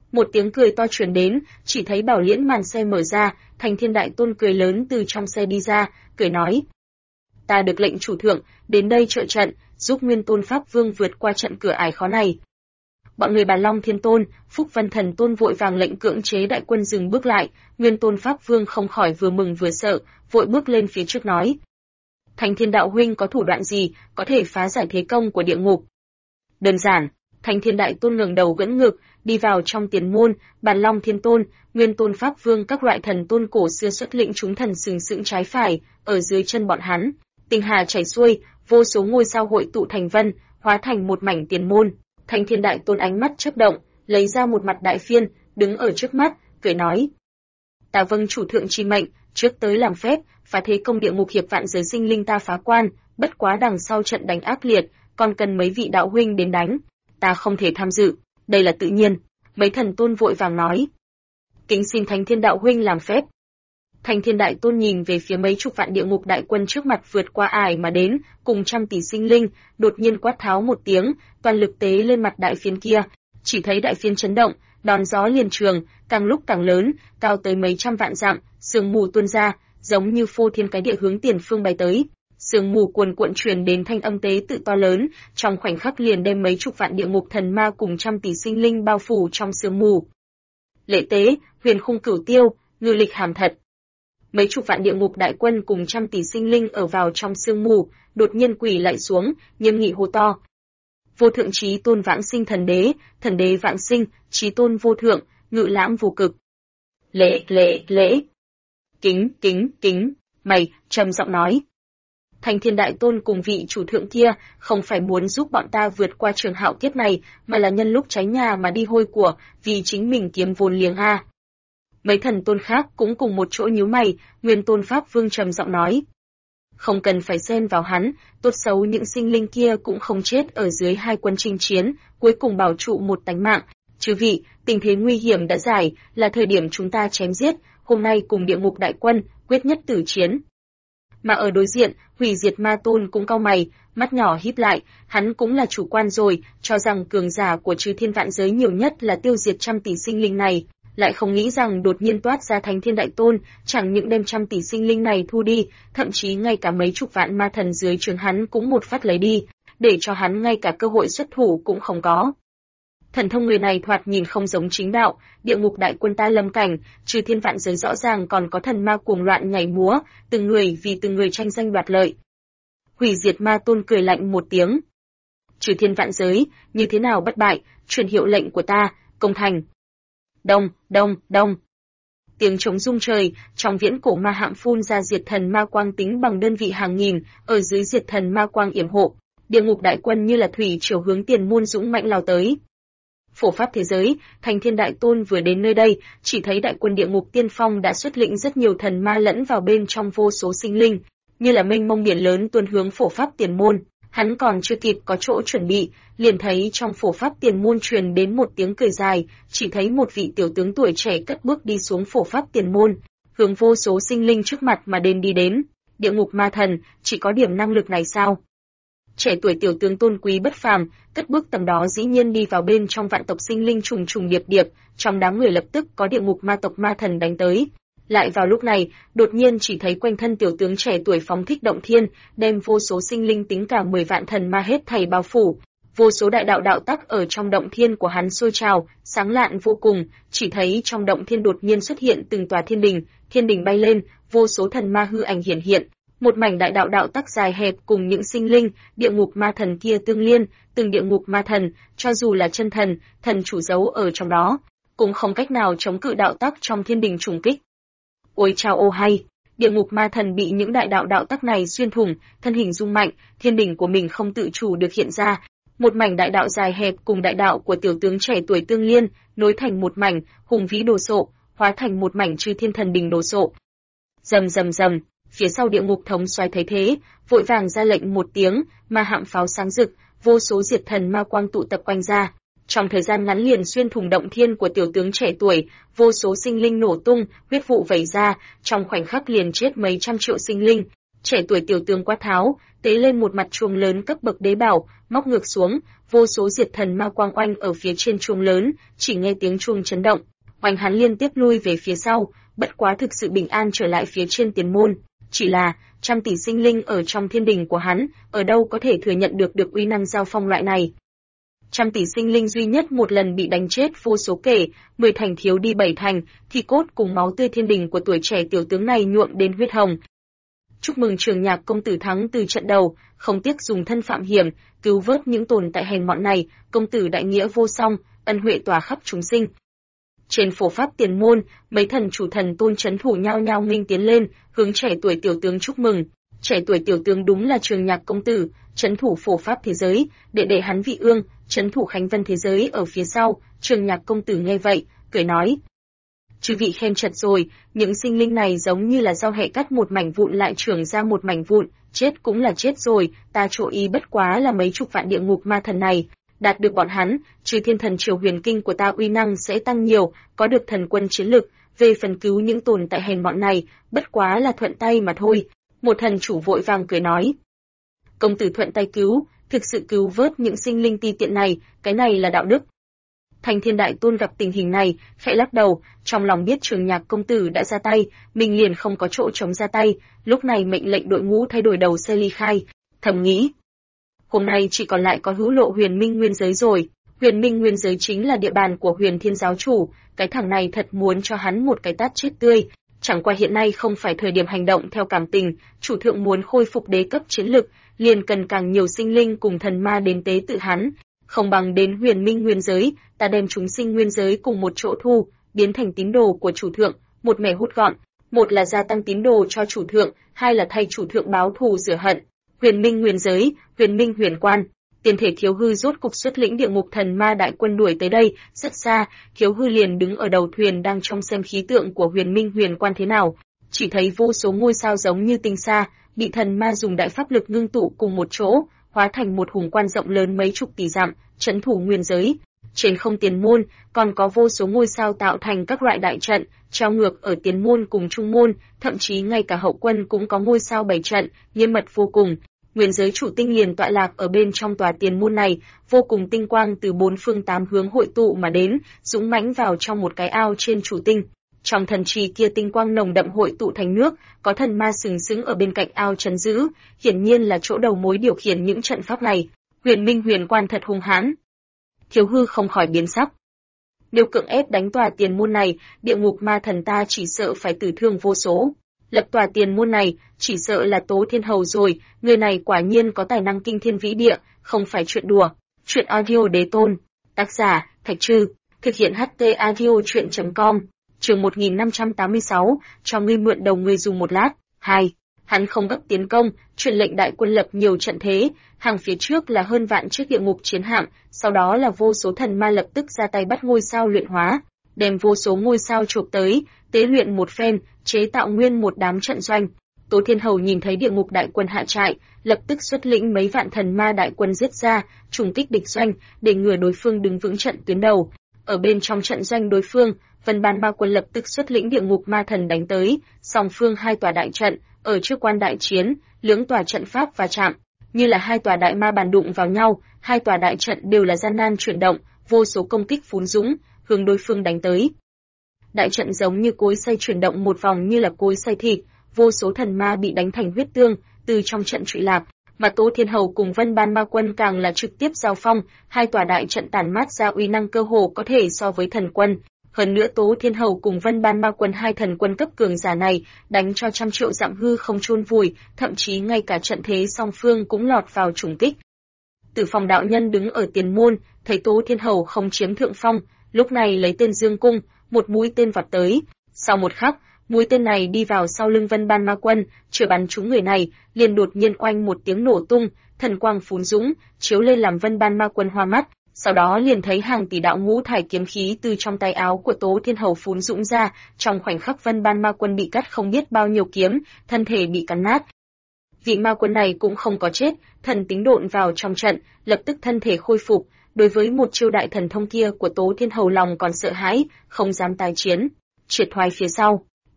[SPEAKER 1] Một tiếng cười to truyền đến, chỉ thấy bảo liễn màn xe mở ra, Thành Thiên Đại Tôn cười lớn từ trong xe đi ra, cười nói: "Ta được lệnh chủ thượng đến đây trợ trận, giúp Nguyên Tôn Pháp Vương vượt qua trận cửa ải khó này." Bọn người Bàn Long Thiên Tôn, Phúc Vân Thần Tôn vội vàng lệnh cưỡng chế đại quân dừng bước lại, Nguyên Tôn Pháp Vương không khỏi vừa mừng vừa sợ, vội bước lên phía trước nói: "Thành Thiên đạo huynh có thủ đoạn gì có thể phá giải thế công của địa ngục?" "Đơn giản." Thành Thiên Đại Tôn ngẩng đầu gẫn ngực, đi vào trong tiền môn, Bàn Long Thiên Tôn, Nguyên Tôn Pháp Vương các loại thần tôn cổ xưa xuất lĩnh chúng thần sừng sững trái phải, ở dưới chân bọn hắn, tinh hà chảy xuôi, vô số ngôi sao hội tụ thành vân, hóa thành một mảnh tiền môn. Thành Thiên Đại Tôn ánh mắt chớp động, lấy ra một mặt đại phiên, đứng ở trước mắt, cười nói: "Ta vâng chủ thượng chi mệnh, trước tới làm phép, phá thế công địa ngục hiệp vạn giới sinh linh ta phá quan, bất quá đằng sau trận đánh ác liệt, còn cần mấy vị đạo huynh đến đánh, ta không thể tham dự, đây là tự nhiên." Mấy thần tôn vội vàng nói: "Kính xin Thánh Thiên đạo huynh làm phép." Thành Thiên Đại Tôn nhìn về phía mấy chục vạn địa ngục đại quân trước mặt vượt qua ải mà đến, cùng trăm tỷ sinh linh, đột nhiên quát tháo một tiếng, toàn lực tế lên mặt đại phiến kia, chỉ thấy đại phiến chấn động, đón gió liền trường, càng lúc càng lớn, cao tới mấy trăm vạn dặm, sương mù tuôn ra, giống như phô thiên cái địa hướng tiền phương bay tới. Sương mù cuồn cuộn truyền đến thanh âm tế tự to lớn, trong khoảnh khắc liền đem mấy chục vạn địa ngục thần ma cùng trăm tỷ sinh linh bao phủ trong sương mù. Lệ tế, huyền khung cửu tiêu, ngư lịch hàm thật. Mấy chục vạn địa ngục đại quân cùng trăm tỷ sinh linh ở vào trong sương mù, đột nhiên quỳ lại xuống, nghiêm nghị hô to: "Vô thượng chí tôn vãng sinh thần đế vãng sinh, chí tôn vô thượng, ngự lãm vô cực." Lễ. Kính, mày, trầm giọng nói: "Thành Thiên Đại Tôn cùng vị chủ thượng kia không phải muốn giúp bọn ta vượt qua trường hạo kiếp này, mà là nhân lúc cháy nhà mà đi hôi của, vì chính mình kiếm vốn liếng a." Mấy thần tôn khác cũng cùng một chỗ nhíu mày, Nguyên Tôn Pháp Vương trầm giọng nói: "Không cần phải xen vào hắn, tốt xấu những sinh linh kia cũng không chết ở dưới hai quân chinh chiến, cuối cùng bảo trụ một tánh mạng. Chư vị, tình thế nguy hiểm đã giải, là thời điểm chúng ta chém giết, hôm nay cùng địa ngục đại quân, quyết nhất tử chiến." Mà ở đối diện, Hủy Diệt Ma Tôn cũng cau mày, mắt nhỏ híp lại, hắn cũng là chủ quan rồi, cho rằng cường giả của chư thiên vạn giới nhiều nhất là tiêu diệt trăm tỷ sinh linh này, lại không nghĩ rằng đột nhiên toát ra Thánh Thiên Đại Tôn, chẳng những đem trăm tỷ sinh linh này thu đi, thậm chí ngay cả mấy chục vạn ma thần dưới trướng hắn cũng một phát lấy đi, để cho hắn ngay cả cơ hội xuất thủ cũng không có. Thần thông người này thoạt nhìn không giống chính đạo, địa ngục đại quân ta lâm cảnh, trừ thiên vạn giới rõ ràng còn có thần ma cuồng loạn nhảy múa, từng người vì từng người tranh danh đoạt lợi. Hủy Diệt Ma Tôn cười lạnh một tiếng: "Trừ thiên vạn giới, như thế nào bất bại, truyền hiệu lệnh của ta, công thành." Đông. Tiếng trống rung trời, trong viễn cổ ma hạm phun ra diệt thần ma quang tính bằng đơn vị hàng nghìn, ở dưới diệt thần ma quang yểm hộ, địa ngục đại quân như là thủy triều hướng tiền môn dũng mãnh lao tới. Phổ pháp thế giới, Thành Thiên Đại Tôn vừa đến nơi đây, chỉ thấy đại quân địa ngục tiên phong đã xuất lĩnh rất nhiều thần ma lẫn vào bên trong vô số sinh linh, như là mênh mông biển lớn tuôn hướng phổ pháp tiền môn. Hắn còn chưa kịp có chỗ chuẩn bị, liền thấy trong phổ pháp tiền môn truyền đến một tiếng cười dài, chỉ thấy một vị tiểu tướng tuổi trẻ cất bước đi xuống phổ pháp tiền môn, hướng vô số sinh linh trước mặt mà đi đến. Địa ngục ma thần, chỉ có điểm năng lực này sao? Trẻ tuổi tiểu tướng tôn quý bất phàm, cất bước tầm đó dĩ nhiên đi vào bên trong vạn tộc sinh linh trùng trùng điệp điệp, trong đám người lập tức có địa ngục ma tộc ma thần đánh tới. Lại vào lúc này, đột nhiên chỉ thấy quanh thân tiểu tướng trẻ tuổi phóng thích động thiên, đem vô số sinh linh tính cả 10 vạn thần ma hết thảy bao phủ. Vô số đại đạo đạo tắc ở trong động thiên của hắn sôi trào, sáng lạn vô cùng, chỉ thấy trong động thiên đột nhiên xuất hiện từng tòa thiên đình bay lên, vô số thần ma hư ảnh hiển hiện. Một mảnh đại đạo đạo tắc dài hẹp cùng những sinh linh, địa ngục ma thần kia tương liên, từng địa ngục ma thần, cho dù là chân thần, thần chủ giấu ở trong đó, cũng không cách nào chống cự đạo tắc trong thiên đình trùng kích. Ôi chao ô hay, địa ngục ma thần bị những đại đạo đạo tắc này xuyên thủng, thân hình rung mạnh, thiên đình của mình không tự chủ được hiện ra. Một mảnh đại đạo dài hẹp cùng đại đạo của tiểu tướng trẻ tuổi tương liên, nối thành một mảnh, hùng vĩ đồ sộ, hóa thành một mảnh chư thiên thần đình đồ sộ. Rầm, phía sau địa ngục thống soái thấy thế, vội vàng ra lệnh một tiếng, ma hạm pháo sáng rực, vô số diệt thần ma quang tụ tập quanh ra. Trong thời gian ngắn liền xuyên thủng động thiên của tiểu tướng trẻ tuổi, vô số sinh linh nổ tung, huyết vụ vẩy ra, trong khoảnh khắc liền chết mấy trăm triệu sinh linh. Trẻ tuổi tiểu tướng quát tháo, tế lên một mặt chuông lớn cấp bậc đế bảo, móc ngược xuống, vô số diệt thần ma quang oanh ở phía trên chuông lớn, chỉ nghe tiếng chuông chấn động, oanh hắn liên tiếp lui về phía sau, bất quá thực sự bình an trở lại phía trên tiền môn. Chỉ là, trăm tỷ sinh linh ở trong thiên đình của hắn, ở đâu có thể thừa nhận được uy năng giao phong loại này. Trăm tỷ sinh linh duy nhất một lần bị đánh chết vô số kể, 10 thành thiếu đi 7 thành, thì cốt cùng máu tươi thiên đình của tuổi trẻ tiểu tướng này nhuộm đến huyết hồng. Chúc mừng Trường Nhạc công tử thắng từ trận đầu, không tiếc dùng thân phạm hiểm, cứu vớt những tồn tại hèn mọn này, công tử đại nghĩa vô song, ân huệ tỏa khắp chúng sinh. Trên phổ pháp tiền môn, mấy thần chủ thần tôn chấn thủ nhao nhao nghênh tiến lên, hướng trẻ tuổi tiểu tướng chúc mừng. Trẻ tuổi tiểu tướng đúng là Trường Nhạc công tử, chấn thủ phổ pháp thế giới, đệ hắn Vị Ương, chấn thủ Khánh Vân thế giới ở phía sau. Trường Nhạc công tử nghe vậy, cười nói: chư vị khen chật rồi, những sinh linh này giống như là dao hẹ cắt một mảnh vụn lại trưởng ra một mảnh vụn, chết cũng là chết rồi, ta chỗ ý bất quá là mấy chục vạn địa ngục ma thần này. Đạt được bọn hắn, trừ thiên thần triều huyền kinh của ta uy năng sẽ tăng nhiều, có được thần quân chiến lực, về phần cứu những tồn tại hèn mọn này, bất quá là thuận tay mà thôi. Một thần chủ vội vàng cười nói: công tử thuận tay cứu, thực sự cứu vớt những sinh linh ti tiện này, cái này là đạo đức. Thành Thiên Đại Tôn gặp tình hình này, khẽ lắc đầu, trong lòng biết Trường Nhạc công tử đã ra tay, mình liền không có chỗ chống ra tay, lúc này mệnh lệnh đội ngũ thay đổi đầu xe ly khai, thầm nghĩ: hôm nay chỉ còn lại có hữu lộ Huyền Minh Nguyên giới rồi. Huyền Minh Nguyên giới chính là địa bàn của Huyền Thiên giáo chủ, cái thằng này thật muốn cho hắn một cái tát chết tươi. Chẳng qua hiện nay không phải thời điểm hành động theo cảm tình, chủ thượng muốn khôi phục đế cấp chiến lực, liền cần càng nhiều sinh linh cùng thần ma đến tế tự hắn. Không bằng đến Huyền Minh Nguyên giới, ta đem chúng sinh nguyên giới cùng một chỗ thu, biến thành tín đồ của chủ thượng, một mẻ hút gọn. Một là gia tăng tín đồ cho chủ thượng, hai là thay chủ thượng báo thù rửa hận. Huyền Minh Nguyên giới, Huyền Minh Huyền Quan. Tiền thể Thiếu Hư rốt cục xuất lĩnh địa ngục thần ma đại quân đuổi tới đây, rất xa, Thiếu Hư liền đứng ở đầu thuyền đang trông xem khí tượng của Huyền Minh Huyền Quan thế nào. Chỉ thấy vô số ngôi sao giống như tinh sa, bị thần ma dùng đại pháp lực ngưng tụ cùng một chỗ, hóa thành một hùng quan rộng lớn mấy chục tỷ dặm, trấn thủ nguyên giới. Trên không tiền môn, còn có vô số ngôi sao tạo thành các loại đại trận, treo ngược ở tiền môn cùng trung môn, thậm chí ngay cả hậu quân cũng có ngôi sao bày trận, nghiêm mật vô cùng. Nguyên giới chủ tinh liền tọa lạc ở bên trong tòa tiền môn này, vô cùng tinh quang từ bốn phương tám hướng hội tụ mà đến, dũng mãnh vào trong một cái ao trên chủ tinh. Trong thần trì kia tinh quang nồng đậm hội tụ thành nước, có thần ma sừng sững ở bên cạnh ao trấn giữ, hiển nhiên là chỗ đầu mối điều khiển những trận pháp này. Huyền Minh Huyền Quan thật hung hãn. Thiếu Hư không khỏi biến sắc. Nếu cưỡng ép đánh tòa tiền môn này, địa ngục ma thần ta chỉ sợ phải tử thương vô số. Lập tòa tiền môn này, chỉ sợ là Tố Thiên Hầu rồi, người này quả nhiên có tài năng kinh thiên vĩ địa, không phải chuyện đùa. Chuyện audio đế tôn. Tác giả, Thạch Trư. Thực hiện HT audio chuyện.com. Chương 1586, cho ngươi mượn đầu ngươi dùng một lát. 2. Hắn không gấp tiến công, truyền lệnh đại quân lập nhiều trận thế, hàng phía trước là hơn vạn chiếc địa ngục chiến hạm, sau đó là vô số thần ma lập tức ra tay bắt ngôi sao luyện hóa, đem vô số ngôi sao chụp tới, tế luyện một phen, chế tạo nguyên một đám trận doanh. Tố Thiên Hầu nhìn thấy địa ngục đại quân hạ trại, lập tức xuất lĩnh mấy vạn thần ma đại quân giết ra, trùng kích địch doanh, để ngừa đối phương đứng vững trận tuyến đầu. Ở bên trong trận doanh đối phương, Vân Ban Ma quân lập tức xuất lĩnh địa ngục ma thần đánh tới, song phương hai tòa đại trận, ở trước quan đại chiến, lưỡng tòa trận pháp va chạm, như là hai tòa đại ma bàn đụng vào nhau, hai tòa đại trận đều là gian nan chuyển động, vô số công kích phún dũng, hướng đối phương đánh tới. Đại trận giống như cối xay chuyển động một vòng như là cối xay thịt, vô số thần ma bị đánh thành huyết tương, từ trong trận trụy lạc, mà Tố Thiên Hầu cùng Vân Ban Ma quân càng là trực tiếp giao phong, hai tòa đại trận tản mát ra uy năng cơ hồ có thể so với thần quân. Hơn nữa Tố Thiên Hầu cùng Vân Ban Ma quân hai thần quân cấp cường giả này, đánh cho trăm triệu dặm hư không chôn vùi, thậm chí ngay cả trận thế song phương cũng lọt vào trùng kích. Tử Phong đạo nhân đứng ở tiền môn, thấy Tố Thiên Hầu không chiếm thượng phong, lúc này lấy tên Dương Cung, một mũi tên vọt tới. Sau một khắc, mũi tên này đi vào sau lưng Vân Ban Ma quân, chưa bắn trúng người này, liền đột nhiên oanh một tiếng nổ tung, thần quang phún dũng, chiếu lên làm Vân Ban Ma quân hoa mắt. Sau đó liền thấy hàng tỷ đạo ngũ thải kiếm khí từ trong tay áo của Tố Thiên Hầu phún dũng ra, trong khoảnh khắc Vân Ban Ma quân bị cắt không biết bao nhiêu kiếm, thân thể bị cắn nát. Vị ma quân này cũng không có chết, thần tính độn vào trong trận, lập tức thân thể khôi phục, đối với một chiêu đại thần thông kia của Tố Thiên Hầu lòng còn sợ hãi, không dám tái chiến. Triệt thoái phía sau,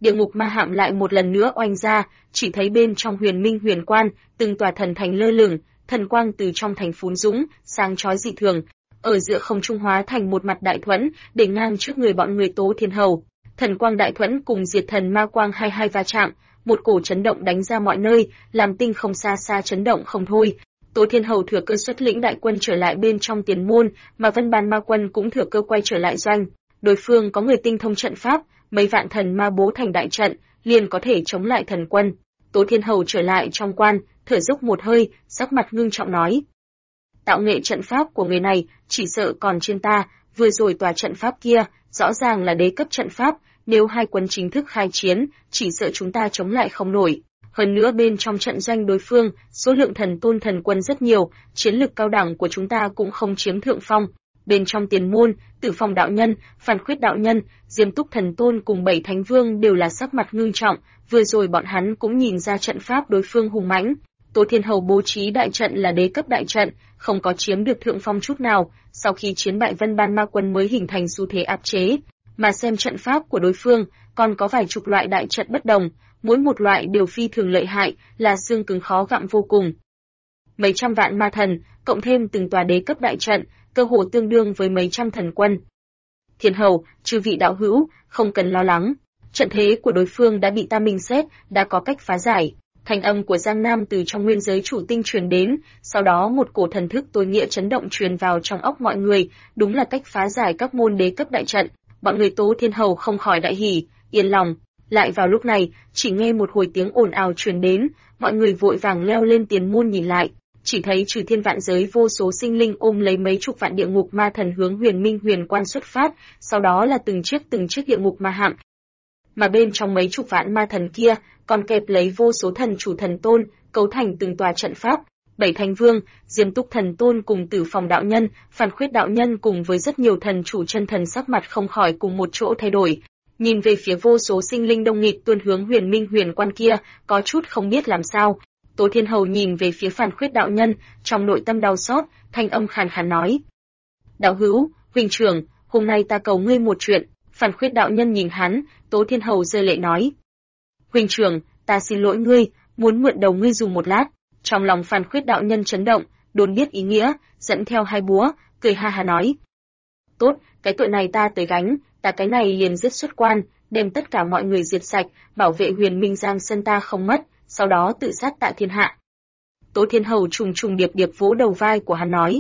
[SPEAKER 1] địa ngục ma hạm lại một lần nữa oanh ra, chỉ thấy bên trong Huyền Minh Huyền Quan, từng tòa thần thành lơ lửng, thần quang từ trong thành phún dũng, sáng chói dị thường, ở giữa không trung hóa thành một mặt đại thuẫn, để ngang trước người bọn người Tố Thiên Hầu. Thần quang đại thuẫn cùng diệt thần ma quang hai va chạm, một cổ chấn động đánh ra mọi nơi, làm tinh không xa xa chấn động không thôi. Tố Thiên Hầu thừa cơ xuất lĩnh đại quân trở lại bên trong tiền môn, mà Vân Ban Ma Quân cũng thừa cơ quay trở lại doanh. Đối phương có người tinh thông trận pháp, mấy vạn thần ma bố thành đại trận, liền có thể chống lại thần quân. Tố Thiên Hầu trở lại trong quan, thở dốc một hơi, sắc mặt ngưng trọng nói: tạo nghệ trận pháp của người này, chỉ sợ còn trên ta, vừa rồi tòa trận pháp kia, rõ ràng là đế cấp trận pháp, nếu hai quân chính thức khai chiến, chỉ sợ chúng ta chống lại không nổi. Hơn nữa bên trong trận doanh đối phương, số lượng thần tôn thần quân rất nhiều, chiến lực cao đẳng của chúng ta cũng không chiếm thượng phong. Bên trong tiền môn, Tử Phong đạo nhân, Phản Khuyết đạo nhân, Diêm Túc thần tôn cùng 7 thánh vương đều là sắc mặt ngưng trọng, vừa rồi bọn hắn cũng nhìn ra trận pháp đối phương hùng mãnh. Tố Thiên Hầu bố trí đại trận là đế cấp đại trận, không có chiếm được thượng phong chút nào, sau khi chiến bại Vân Ban Ma Quân mới hình thành xu thế áp chế. Mà xem trận pháp của đối phương, còn có vài chục loại đại trận bất đồng, mỗi một loại đều phi thường lợi hại, là xương cứng khó gặm vô cùng. Mấy trăm vạn ma thần, cộng thêm từng tòa đế cấp đại trận, cơ hồ tương đương với mấy trăm thần quân. Thiên Hầu, chư vị đạo hữu, không cần lo lắng, trận thế của đối phương đã bị ta minh xét, đã có cách phá giải. Thanh âm của Giang Nam từ trong nguyên giới chủ tinh truyền đến, sau đó một cổ thần thức tối nghĩa chấn động truyền vào trong óc mọi người, đúng là cách phá giải các môn đế cấp đại trận. Bọn người Tố Thiên Hầu không khỏi đại hỉ, yên lòng. Lại vào lúc này, chỉ nghe một hồi tiếng ồn ào truyền đến, mọi người vội vàng leo lên tiền môn nhìn lại, chỉ thấy trừ thiên vạn giới vô số sinh linh ôm lấy mấy chục vạn địa ngục ma thần hướng Huyền Minh Huyền Quan xuất phát, sau đó là từng chiếc địa ngục ma hạm. Mà bên trong mấy chục vạn ma thần kia, còn kẹp lấy vô số thần chủ thần tôn, cấu thành từng tòa trận pháp. 7 thánh vương, Diêm Túc thần tôn cùng Tử Phong đạo nhân, Phản Khuyết đạo nhân cùng với rất nhiều thần chủ chân thần sắc mặt không khỏi cùng một chỗ thay đổi. Nhìn về phía vô số sinh linh đông nghịt tuôn hướng Huyền Minh Huyền Quan kia, có chút không biết làm sao. Tố Thiên Hầu nhìn về phía Phản Khuyết đạo nhân, trong nội tâm đau xót, thanh âm khàn khàn nói: đạo hữu, huynh trưởng, hôm nay ta cầu ngươi một chuyện. Phản Khuyết đạo nhân nhìn hắn, Tố Thiên Hầu rơi lệ nói: huynh trưởng, ta xin lỗi ngươi, muốn mượn đầu ngươi dùng một lát. Trong lòng Phản Khuyết đạo nhân chấn động, đốn biết ý nghĩa, dẫn theo hai búa, cười ha ha nói: tốt, cái tội này ta tới gánh, ta cái này liền giết xuất quan, đem tất cả mọi người diệt sạch, bảo vệ Huyền Minh Giang Sơn ta không mất, sau đó tự sát tại thiên hạ. Tố Thiên Hầu trùng trùng điệp điệp vỗ đầu vai của hắn nói: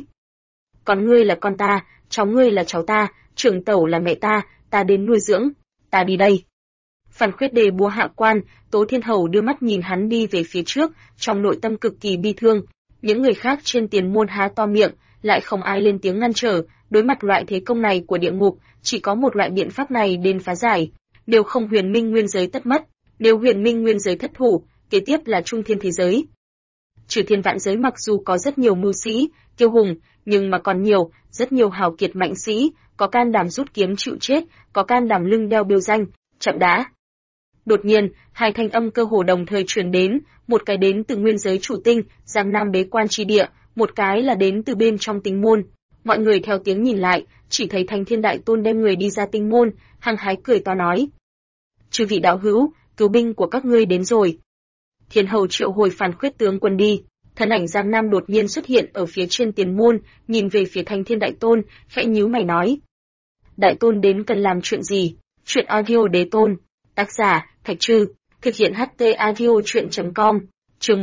[SPEAKER 1] con ngươi là con ta, cháu ngươi là cháu ta, trưởng tẩu là mẹ ta đến nuôi dưỡng, ta đi đây. Phản Khuyết đề búa hạ quan, Tố Thiên Hầu đưa mắt nhìn hắn đi về phía trước, trong nội tâm cực kỳ bi thương. Những người khác trên tiền môn há to miệng, lại không ai lên tiếng ngăn trở. Đối mặt loại thế công này của địa ngục, chỉ có một loại biện pháp này đến phá giải, nếu không Huyền Minh nguyên giới tất mất. Nếu Huyền Minh nguyên giới thất thủ, kế tiếp là trung thiên thế giới. Trừ thiên vạn giới mặc dù có rất nhiều mưu sĩ, kiêu hùng, nhưng mà còn nhiều, rất nhiều hào kiệt mạnh sĩ, có can đảm rút kiếm chịu chết, có can đảm lưng đeo biêu danh. Chậm đã. Đột nhiên, hai thanh âm cơ hồ đồng thời truyền đến, một cái đến từ nguyên giới chủ tinh, Giang Nam bế quan chi địa, một cái là đến từ bên trong tinh môn. Mọi người theo tiếng nhìn lại, chỉ thấy Thanh Thiên Đại Tôn đem người đi ra tinh môn, hăng hái cười to nói: chư vị đạo hữu, cứu binh của các ngươi đến rồi. Thiên Hầu triệu hồi Phản Khuyết tướng quân đi. Thân ảnh Giang Nam đột nhiên xuất hiện ở phía trên tiền môn, nhìn về phía Thanh Thiên Đại Tôn, khẽ nhíu mày nói: Đại Tôn đến cần làm chuyện gì? Chuyện audio đế tôn. Tác giả, Thạch Trư. Thực hiện HT audio chuyện.com. Chương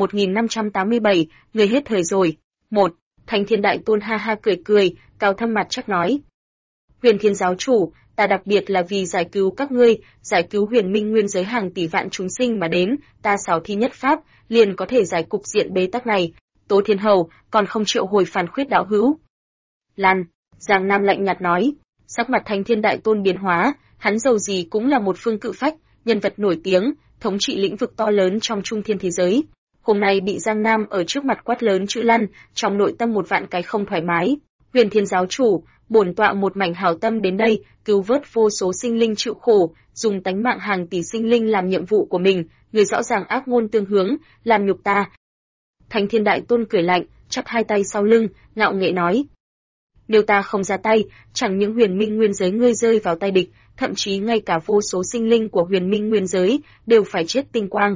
[SPEAKER 1] 1587, người hết thời rồi. 1. Thanh Thiên Đại Tôn ha ha cười, cao thâm mặt chắc nói: Huyền Thiên giáo chủ, ta đặc biệt là vì giải cứu các ngươi, giải cứu Huyền Minh nguyên giới hàng tỷ vạn chúng sinh mà đến, ta xảo thi nhất pháp, liền có thể giải cục diện bế tắc này. Tố Thiên Hầu, còn không triệu hồi Phản Khuyết đạo hữu. Lan, Giang Nam lạnh nhạt nói. Sắc mặt Thanh Thiên Đại Tôn biến hóa, hắn dầu gì cũng là một phương cự phách, nhân vật nổi tiếng, thống trị lĩnh vực to lớn trong trung thiên thế giới. Hôm nay bị Giang Nam ở trước mặt quát lớn chữ Lăn, trong nội tâm một vạn cái không thoải mái. Huyền Thiên giáo chủ, bổn tọa một mảnh hảo tâm đến đây, cứu vớt vô số sinh linh chịu khổ, dùng tánh mạng hàng tỷ sinh linh làm nhiệm vụ của mình, người rõ ràng ác ngôn tương hướng, làm nhục ta. Thanh Thiên Đại Tôn cười lạnh, chắp hai tay sau lưng, ngạo nghễ nói: Nếu ta không ra tay, chẳng những huyền minh nguyên giới ngươi rơi vào tay địch, thậm chí ngay cả vô số sinh linh của huyền minh nguyên giới đều phải chết tinh quang.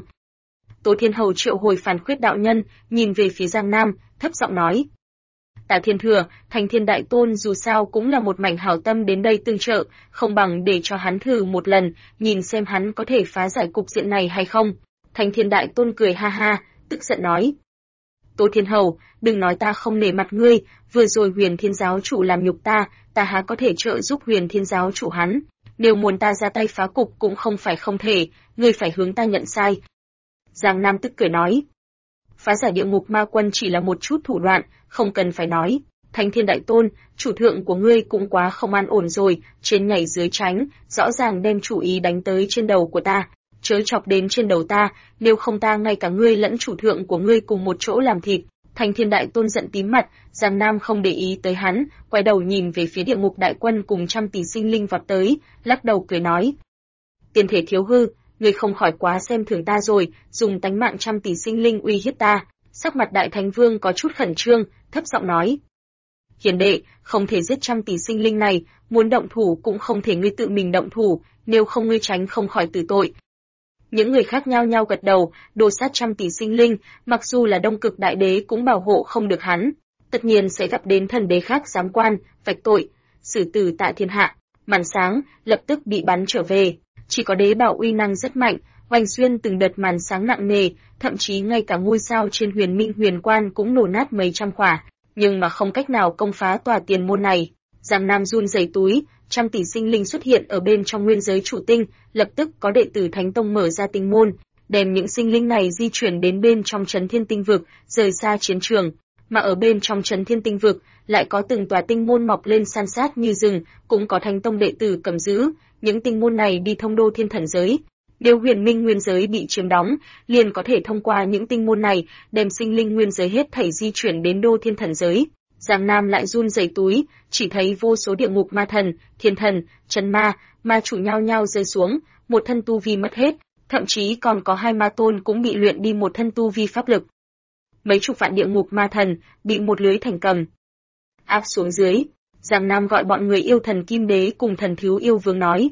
[SPEAKER 1] Tố Thiên Hầu triệu hồi Phản Khuyết đạo nhân, nhìn về phía Giang Nam, thấp giọng nói: Tả Thiên Thừa, Thành Thiên Đại Tôn dù sao cũng là một mảnh hảo tâm đến đây tương trợ, không bằng để cho hắn thử một lần, nhìn xem hắn có thể phá giải cục diện này hay không. Thành Thiên Đại Tôn cười ha ha, tức giận nói: Tố Thiên Hầu, đừng nói ta không nể mặt ngươi, vừa rồi Huyền Thiên giáo chủ làm nhục ta, ta há có thể trợ giúp Huyền Thiên giáo chủ hắn. Nếu muốn ta ra tay phá cục cũng không phải không thể, ngươi phải hướng ta nhận sai. Giang Nam tức cười nói: Phá giải địa ngục ma quân chỉ là một chút thủ đoạn, không cần phải nói. Thánh Thiên Đại Tôn, chủ thượng của ngươi cũng quá không an ổn rồi, trên nhảy dưới tránh, rõ ràng đem chủ ý đánh tới trên đầu của ta. Chớ chọc đến trên đầu ta, nếu không ta ngay cả ngươi lẫn chủ thượng của ngươi cùng một chỗ làm thịt. Thánh Thiên Đại Tôn giận tím mặt, Giang Nam không để ý tới hắn, quay đầu nhìn về phía địa ngục đại quân cùng trăm tỷ sinh linh vọt tới, lắc đầu cười nói: Tiên thể thiếu hư, ngươi không khỏi quá xem thường ta rồi, dùng tánh mạng trăm tỷ sinh linh uy hiếp ta. Sắc mặt Đại Thánh Vương có chút khẩn trương, thấp giọng nói: Hiền đệ, không thể giết trăm tỷ sinh linh này, muốn động thủ cũng không thể ngươi tự mình động thủ, nếu không ngươi tránh không khỏi tử tội. Những người khác nhao nhao gật đầu, đồ sát trăm tỷ sinh linh, mặc dù là Đông Cực Đại Đế cũng bảo hộ không được hắn, tất nhiên sẽ gặp đến thần đế khác giám quan, vạch tội, xử tử tại thiên hạ. Màn sáng lập tức bị bắn trở về, chỉ có đế bảo uy năng rất mạnh, oanh xuyên từng đợt màn sáng nặng nề, thậm chí ngay cả ngôi sao trên Huyền Minh Huyền Quan cũng nổ nát mấy trăm khỏa, nhưng mà không cách nào công phá tòa tiền môn này. Giang Nam run rẩy túi, trăm tỷ sinh linh xuất hiện ở bên trong nguyên giới chủ tinh, lập tức có đệ tử Thánh Tông mở ra tinh môn, đem những sinh linh này di chuyển đến bên trong Chấn Thiên Tinh Vực, rời xa chiến trường. Mà ở bên trong Chấn Thiên Tinh Vực, lại có từng tòa tinh môn mọc lên san sát như rừng, cũng có Thánh Tông đệ tử cầm giữ, những tinh môn này đi thông đô thiên thần giới. Nếu huyền minh nguyên giới bị chiếm đóng, liền có thể thông qua những tinh môn này, đem sinh linh nguyên giới hết thảy di chuyển đến đô thiên thần giới. Giang Nam lại run rẩy túi, chỉ thấy vô số địa ngục ma thần, thiên thần, chân ma, ma chủ nhao nhao rơi xuống, một thân tu vi mất hết, thậm chí còn có hai ma tôn cũng bị luyện đi một thân tu vi pháp lực. Mấy chục vạn địa ngục ma thần bị một lưới thành cầm áp xuống dưới. Giang Nam gọi bọn người yêu thần Kim Đế cùng thần thiếu yêu vương nói: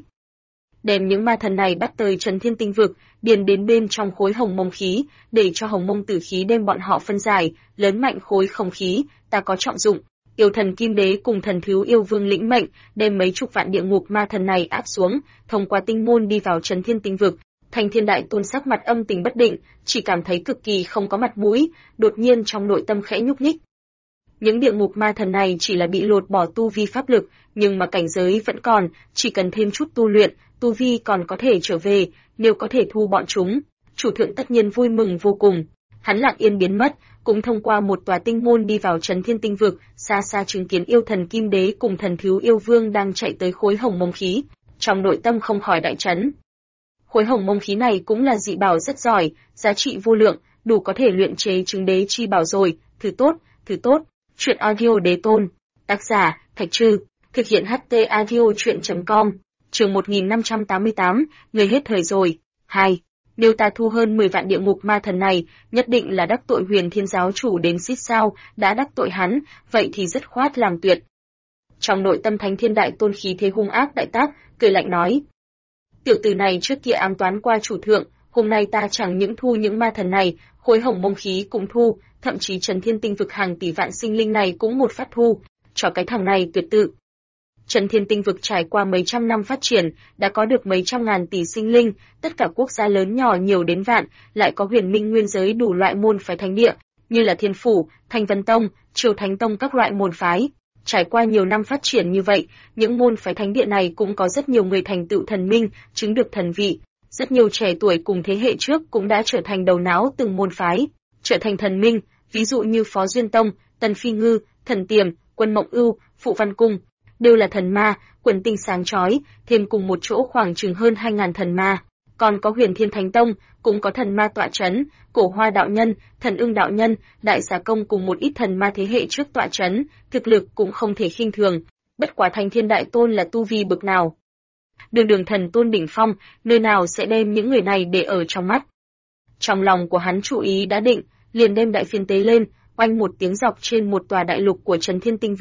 [SPEAKER 1] đem những ma thần này bắt tới Chấn Thiên Tinh Vực, điền đến bên trong khối hồng mông khí, để cho hồng mông tử khí đem bọn họ phân giải, lớn mạnh khối không khí, ta có trọng dụng. Yêu thần Kim Đế cùng thần thiếu yêu vương lĩnh mệnh, đem mấy chục vạn địa ngục ma thần này áp xuống, thông qua tinh môn đi vào Chấn Thiên Tinh Vực. Thành Thiên Đại Tôn sắc mặt âm tình bất định, chỉ cảm thấy cực kỳ không có mặt mũi, đột nhiên trong nội tâm khẽ nhúc nhích. Những địa ngục ma thần này chỉ là bị lột bỏ tu vi pháp lực, nhưng mà cảnh giới vẫn còn, chỉ cần thêm chút tu luyện, tu vi còn có thể trở về, nếu có thể thu bọn chúng, chủ thượng tất nhiên vui mừng vô cùng. Hắn lặng yên biến mất, cũng thông qua một tòa tinh môn đi vào Chấn Thiên Tinh Vực, xa xa chứng kiến yêu thần Kim Đế cùng thần thiếu yêu vương đang chạy tới khối hồng mông khí, trong nội tâm không khỏi đại chấn. Khối hồng mông khí này cũng là dị bảo rất giỏi, giá trị vô lượng, đủ có thể luyện chế chứng đế chi bảo rồi, thứ tốt, thứ tốt. Chuyện audio đế tôn, tác giả Thạch Trư, thực hiện HT audio truyện.com, chương 1588, người hết thời rồi. 2. Nếu ta thu hơn 10 vạn địa ngục ma thần này, nhất định là đắc tội Huyền Thiên giáo chủ đến xít sao, đã đắc tội hắn, vậy thì dứt khoát làm tuyệt. Trong nội tâm Thánh Thiên Đại Tôn khí thế hung ác đại tác, cười lạnh nói: tiểu tử này trước kia ám toán qua chủ thượng, hôm nay ta chẳng những thu những ma thần này, khối hồng mông khí cũng thu, thậm chí Chấn Thiên Tinh Vực hàng tỷ vạn sinh linh này cũng một phát thu, cho cái thằng này tuyệt tự. Chấn Thiên Tinh Vực trải qua mấy trăm năm phát triển, đã có được mấy trăm ngàn tỷ sinh linh, tất cả quốc gia lớn nhỏ nhiều đến vạn, lại có huyền minh nguyên giới đủ loại môn phái thánh địa, như là Thiên Phủ, Thanh Vân Tông, Triều Thánh Tông các loại môn phái. Trải qua nhiều năm phát triển như vậy, những môn phái thánh địa này cũng có rất nhiều người thành tựu thần minh, chứng được thần vị. Rất nhiều trẻ tuổi cùng thế hệ trước cũng đã trở thành đầu não từng môn phái, trở thành thần minh, ví dụ như Phó Duyên Tông, Tần Phi Ngư, Thần Tiềm, Quân Mộng Ưu, Phụ Văn Cung, đều là thần ma, quần tinh sáng chói, thêm cùng một chỗ khoảng chừng hơn 2000 thần ma. Còn có Huyền Thiên Thánh Tông, cũng có thần ma tọa trấn, Cổ Hoa đạo nhân, Thần Ưng đạo nhân, Đại Xà Công cùng một ít thần ma thế hệ trước tọa trấn, thực lực cũng không thể khinh thường. Bất quá Thánh Thiên Đại Tôn là tu vi bực nào? Đường thần tôn đỉnh phong, nơi nào sẽ đem những người này để ở trong mắt. Trong lòng của hắn chủ ý đã định, liền đem đại phiên tế lên, oanh một tiếng dọc trên một tòa đại lục của Chấn Thiên Tinh Vực,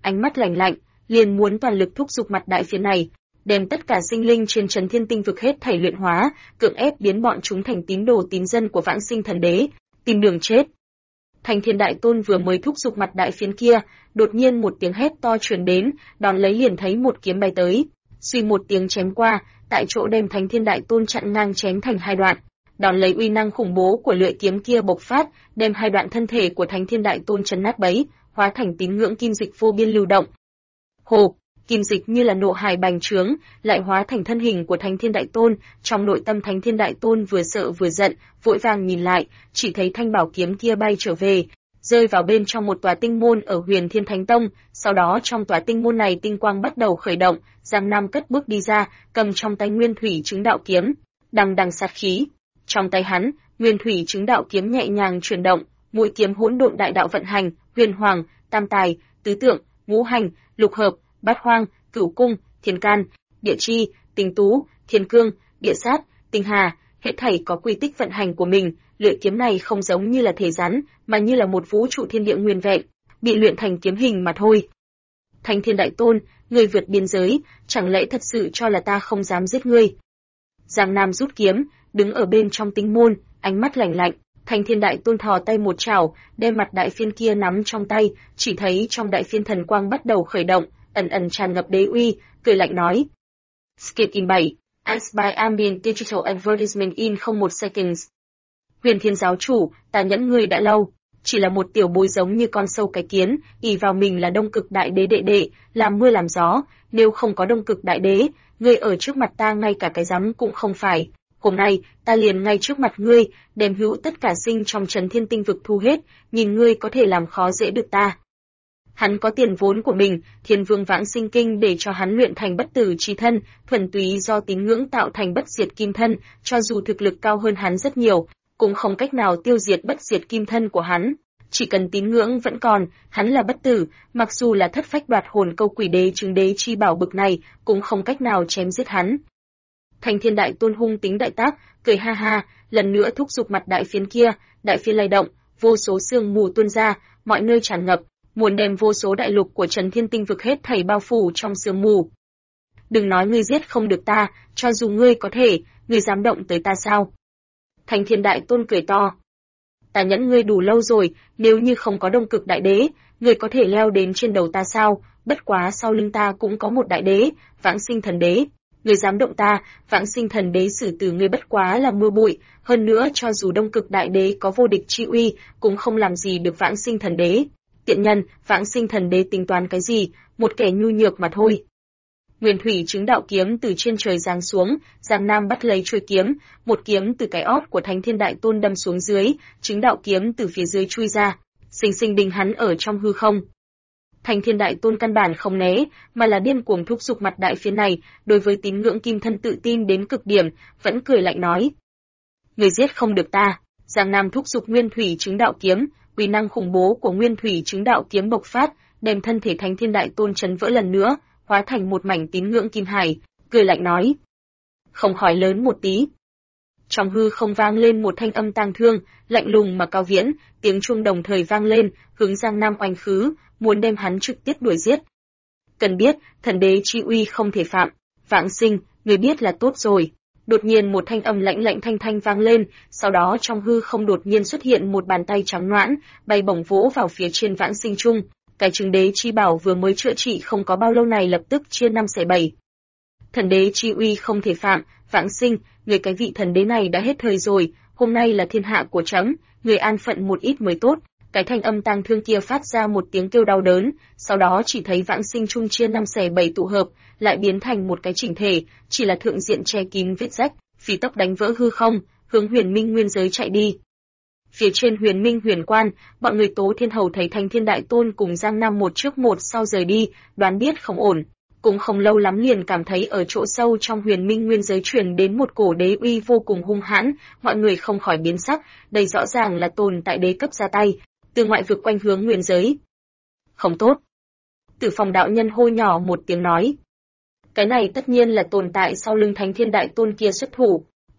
[SPEAKER 1] ánh mắt lạnh lạnh, liền muốn toàn lực thúc giục mặt đại phiến này, đem tất cả sinh linh trên Trấn Thiên Tinh vực hết thảy luyện hóa, cưỡng ép biến bọn chúng thành tín đồ tín dân của Vãng Sinh Thần Đế, tìm đường chết. Thanh Thiên Đại Tôn vừa mới thúc giục mặt đại phiến kia, đột nhiên một tiếng hét to truyền đến, đón lấy liền thấy một kiếm bay tới, suy một tiếng chém qua, tại chỗ đem Thanh Thiên Đại Tôn chặn ngang chém thành hai đoạn. Đón lấy uy năng khủng bố của lưỡi kiếm kia bộc phát, đem hai đoạn thân thể của Thanh Thiên Đại Tôn chấn nát bấy, hóa thành tín ngưỡng kim dịch vô biên lưu động. Hồ, kim dịch như là nộ hải bành trướng, lại hóa thành thân hình của Thanh Thiên Đại Tôn, trong nội tâm Thanh Thiên Đại Tôn vừa sợ vừa giận, vội vàng nhìn lại, chỉ thấy thanh bảo kiếm kia bay trở về, rơi vào bên trong một tòa tinh môn ở Huyền Thiên Thánh Tông, sau đó trong tòa tinh môn này tinh quang bắt đầu khởi động, Giang Nam cất bước đi ra, cầm trong tay Nguyên Thủy Chứng Đạo kiếm, đằng đằng sát khí. Trong tay hắn, Nguyên Thủy Chứng Đạo kiếm nhẹ nhàng chuyển động, mũi kiếm hỗn độn đại đạo vận hành, huyền hoàng, tam tài, tứ tượng, ngũ hành, lục hợp, bát hoang, cửu cung, thiên can, địa chi, tinh tú, thiên cương, địa sát, tinh hà, hết thảy có quy tích vận hành của mình. Lưỡi kiếm này không giống như là thể rắn, mà như là một vũ trụ thiên địa nguyên vẹn, bị luyện thành kiếm hình mà thôi. Thanh Thiên Đại Tôn, ngươi vượt biên giới, chẳng lẽ thật sự cho là ta không dám giết ngươi? Giang Nam rút kiếm, đứng ở bên trong tinh môn, ánh mắt lạnh lạnh. Thanh Thiên Đại Tôn thò tay một chảo, đem mặt đại phiên kia nắm trong tay, chỉ thấy trong đại phiên thần quang bắt đầu khởi động, ẩn ẩn tràn ngập đế uy, cười lạnh nói: Skip in 7, as by ambient digital advertisement in 01 seconds. Huyền Thiên giáo chủ, ta nhẫn ngươi đã lâu, chỉ là một tiểu bối giống như con sâu cái kiến, ỷ vào mình là Đông Cực Đại Đế đệ đệ, làm mưa làm gió, nếu không có Đông Cực Đại Đế, ngươi ở trước mặt ta ngay cả cái rắm cũng không phải. Hôm nay, ta liền ngay trước mặt ngươi, đem hữu tất cả sinh trong Trấn Thiên Tinh vực thu hết, nhìn ngươi có thể làm khó dễ được ta. Hắn có tiền vốn của mình, Thiên Vương Vãng Sinh Kinh để cho hắn luyện thành bất tử chi thân, thuần túy do tín ngưỡng tạo thành bất diệt kim thân, cho dù thực lực cao hơn hắn rất nhiều, cũng không cách nào tiêu diệt bất diệt kim thân của hắn. Chỉ cần tín ngưỡng vẫn còn, hắn là bất tử, mặc dù là thất phách đoạt hồn câu quỷ đế chứng đế chi bảo bực này, cũng không cách nào chém giết hắn. Thanh Thiên Đại Tôn hung tính đại tác, cười ha ha, lần nữa thúc giục mặt đại phiến kia, đại phiến lay động, vô số sương mù tuôn ra, mọi nơi tràn ngập, muốn đem vô số đại lục của Trấn Thiên Tinh vực hết thảy bao phủ trong sương mù. Đừng nói ngươi giết không được ta, cho dù ngươi có thể, ngươi dám động tới ta sao? Thanh Thiên Đại Tôn cười to. Ta nhẫn ngươi đủ lâu rồi, nếu như không có Đông Cực Đại Đế, ngươi có thể leo đến trên đầu ta sao? Bất quá sau lưng ta cũng có một đại đế, Vãng Sinh Thần Đế. Ngươi dám động ta, Vãng Sinh Thần Đế xử tử ngươi bất quá là mưa bụi, hơn nữa cho dù Đông Cực Đại Đế có vô địch chi uy, cũng không làm gì được Vãng Sinh Thần Đế. Tiện nhân, Vãng Sinh Thần Đế tính toán cái gì, một kẻ nhu nhược mà thôi. Nguyên Thủy Chứng Đạo kiếm từ trên trời giáng xuống, Giang Nam bắt lấy chuôi kiếm, một kiếm từ cái ót của Thanh Thiên Đại Tôn đâm xuống dưới, Chứng Đạo kiếm từ phía dưới chui ra, xinh xinh đinh hắn ở trong hư không. Thanh Thiên Đại Tôn căn bản không né, mà là điên cuồng thúc giục mặt đại phiến này, đối với tín ngưỡng kim thân tự tin đến cực điểm, vẫn cười lạnh nói: Người giết không được ta. Giang Nam thúc giục Nguyên Thủy Chứng Đạo kiếm, uy năng khủng bố của Nguyên Thủy Chứng Đạo kiếm bộc phát, đem thân thể Thanh Thiên Đại Tôn chấn vỡ lần nữa, hóa thành một mảnh tín ngưỡng kim hải, cười lạnh nói: Không khỏi lớn một tí. Trong hư không vang lên một thanh âm tang thương, lạnh lùng mà cao viễn, tiếng chuông đồng thời vang lên, hướng Giang Nam oanh khứ, muốn đem hắn trực tiếp đuổi giết. Cần biết, thần đế chi uy không thể phạm, Vãng Sinh, người biết là tốt rồi. Đột nhiên một thanh âm lạnh lạnh thanh thanh vang lên, sau đó trong hư không đột nhiên xuất hiện một bàn tay trắng nõn, bay bổng vỗ vào phía trên Vãng Sinh trung. Cái chứng đế chi bảo vừa mới chữa trị không có bao lâu này lập tức chia 5 xẻ 7. Thần đế chi uy không thể phạm, Vãng Sinh, người cái vị thần đế này đã hết thời rồi, hôm nay là thiên hạ của trẫm, người an phận một ít mới tốt. Cái thanh âm tang thương kia phát ra một tiếng kêu đau đớn, sau đó chỉ thấy Vãng Sinh trung chia 5 xẻ 7 tụ hợp, lại biến thành một cái chỉnh thể, chỉ là thượng diện che kín vết rách, phi tốc đánh vỡ hư không, hướng Huyền Minh nguyên giới chạy đi. Phía trên Huyền Minh huyền quan, bọn người Tố Thiên Hầu thấy Thanh Thiên Đại Tôn cùng Giang Nam một trước một sau rời đi, đoán biết không ổn. Cũng không lâu lắm liền cảm thấy ở chỗ sâu trong Huyền Minh nguyên giới truyền đến một cổ đế uy vô cùng hung hãn, mọi người không khỏi biến sắc, đây rõ ràng là tồn tại đế cấp ra tay, từ ngoại vực quanh hướng nguyên giới. Không tốt. Tử Phong đạo nhân hô nhỏ một tiếng nói. Cái này tất nhiên là tồn tại sau lưng Thánh Thiên Đại Tôn kia xuất thủ.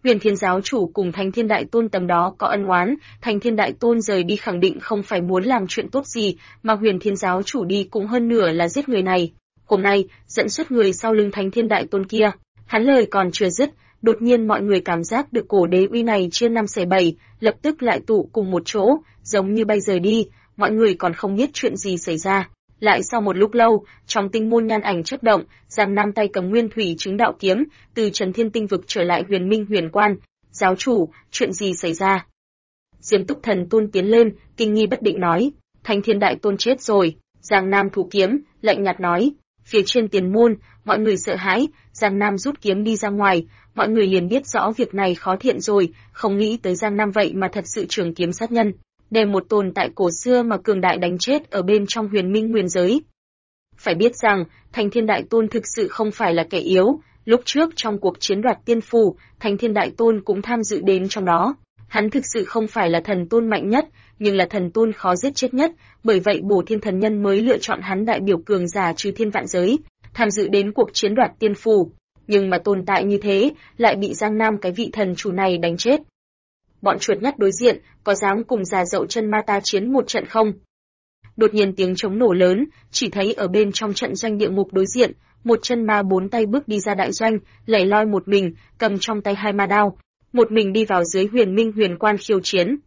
[SPEAKER 1] Huyền Thiên giáo chủ cùng Thánh Thiên Đại Tôn tầm đó có ân oán, Thánh Thiên Đại Tôn rời đi khẳng định không phải muốn làm chuyện tốt gì, mà Huyền Thiên giáo chủ đi cũng hơn nửa là giết người này. Hôm nay, dẫn xuất người sau lưng Thánh Thiên Đại Tôn kia, hắn lời còn chưa dứt, đột nhiên mọi người cảm giác được cổ đế uy này chia 5 xẻ 7, lập tức lại tụ cùng một chỗ, giống như bay rời đi, mọi người còn không biết chuyện gì xảy ra. Lại sau một lúc lâu, trong tinh môn nhan ảnh chớp động, Giang Nam tay cầm nguyên thủy chứng đạo kiếm, từ Trần Thiên Tinh vực trở lại Huyền Minh Huyền Quan. Giáo chủ, chuyện gì xảy ra? Diêm Túc Thần Tôn tiến lên, kinh nghi bất định nói, Thánh Thiên Đại Tôn chết rồi. Giang Nam thủ kiếm, lạnh nhạt nói, phía trên tiền môn, mọi người sợ hãi, Giang Nam rút kiếm đi ra ngoài, mọi người liền biết rõ việc này khó thiện rồi, không nghĩ tới Giang Nam vậy mà thật sự trường kiếm sát nhân, đem một tồn tại cổ xưa mà cường đại đánh chết ở bên trong Huyền Minh Nguyên giới. Phải biết rằng, Thánh Thiên Đại Tôn thực sự không phải là kẻ yếu, lúc trước trong cuộc chiến đoạt tiên phù, Thánh Thiên Đại Tôn cũng tham dự đến trong đó. Hắn thực sự không phải là thần tôn mạnh nhất, nhưng là thần tôn khó giết chết nhất, bởi vậy Bổ Thiên Thần Nhân mới lựa chọn hắn đại biểu cường giả trừ thiên vạn giới, tham dự đến cuộc chiến đoạt tiên phù. Nhưng mà tồn tại như thế, lại bị Giang Nam cái vị thần chủ này đánh chết. Bọn chuột nhắt đối diện, có dám cùng già dậu chân ma ta chiến một trận không? Đột nhiên tiếng trống nổ lớn, chỉ thấy ở bên trong trận doanh địa ngục đối diện, một chân ma 4 tay bước đi ra đại doanh, lẻ loi một mình, cầm trong tay 2 ma đao, một mình đi vào dưới Huyền Minh Huyền Quan khiêu chiến.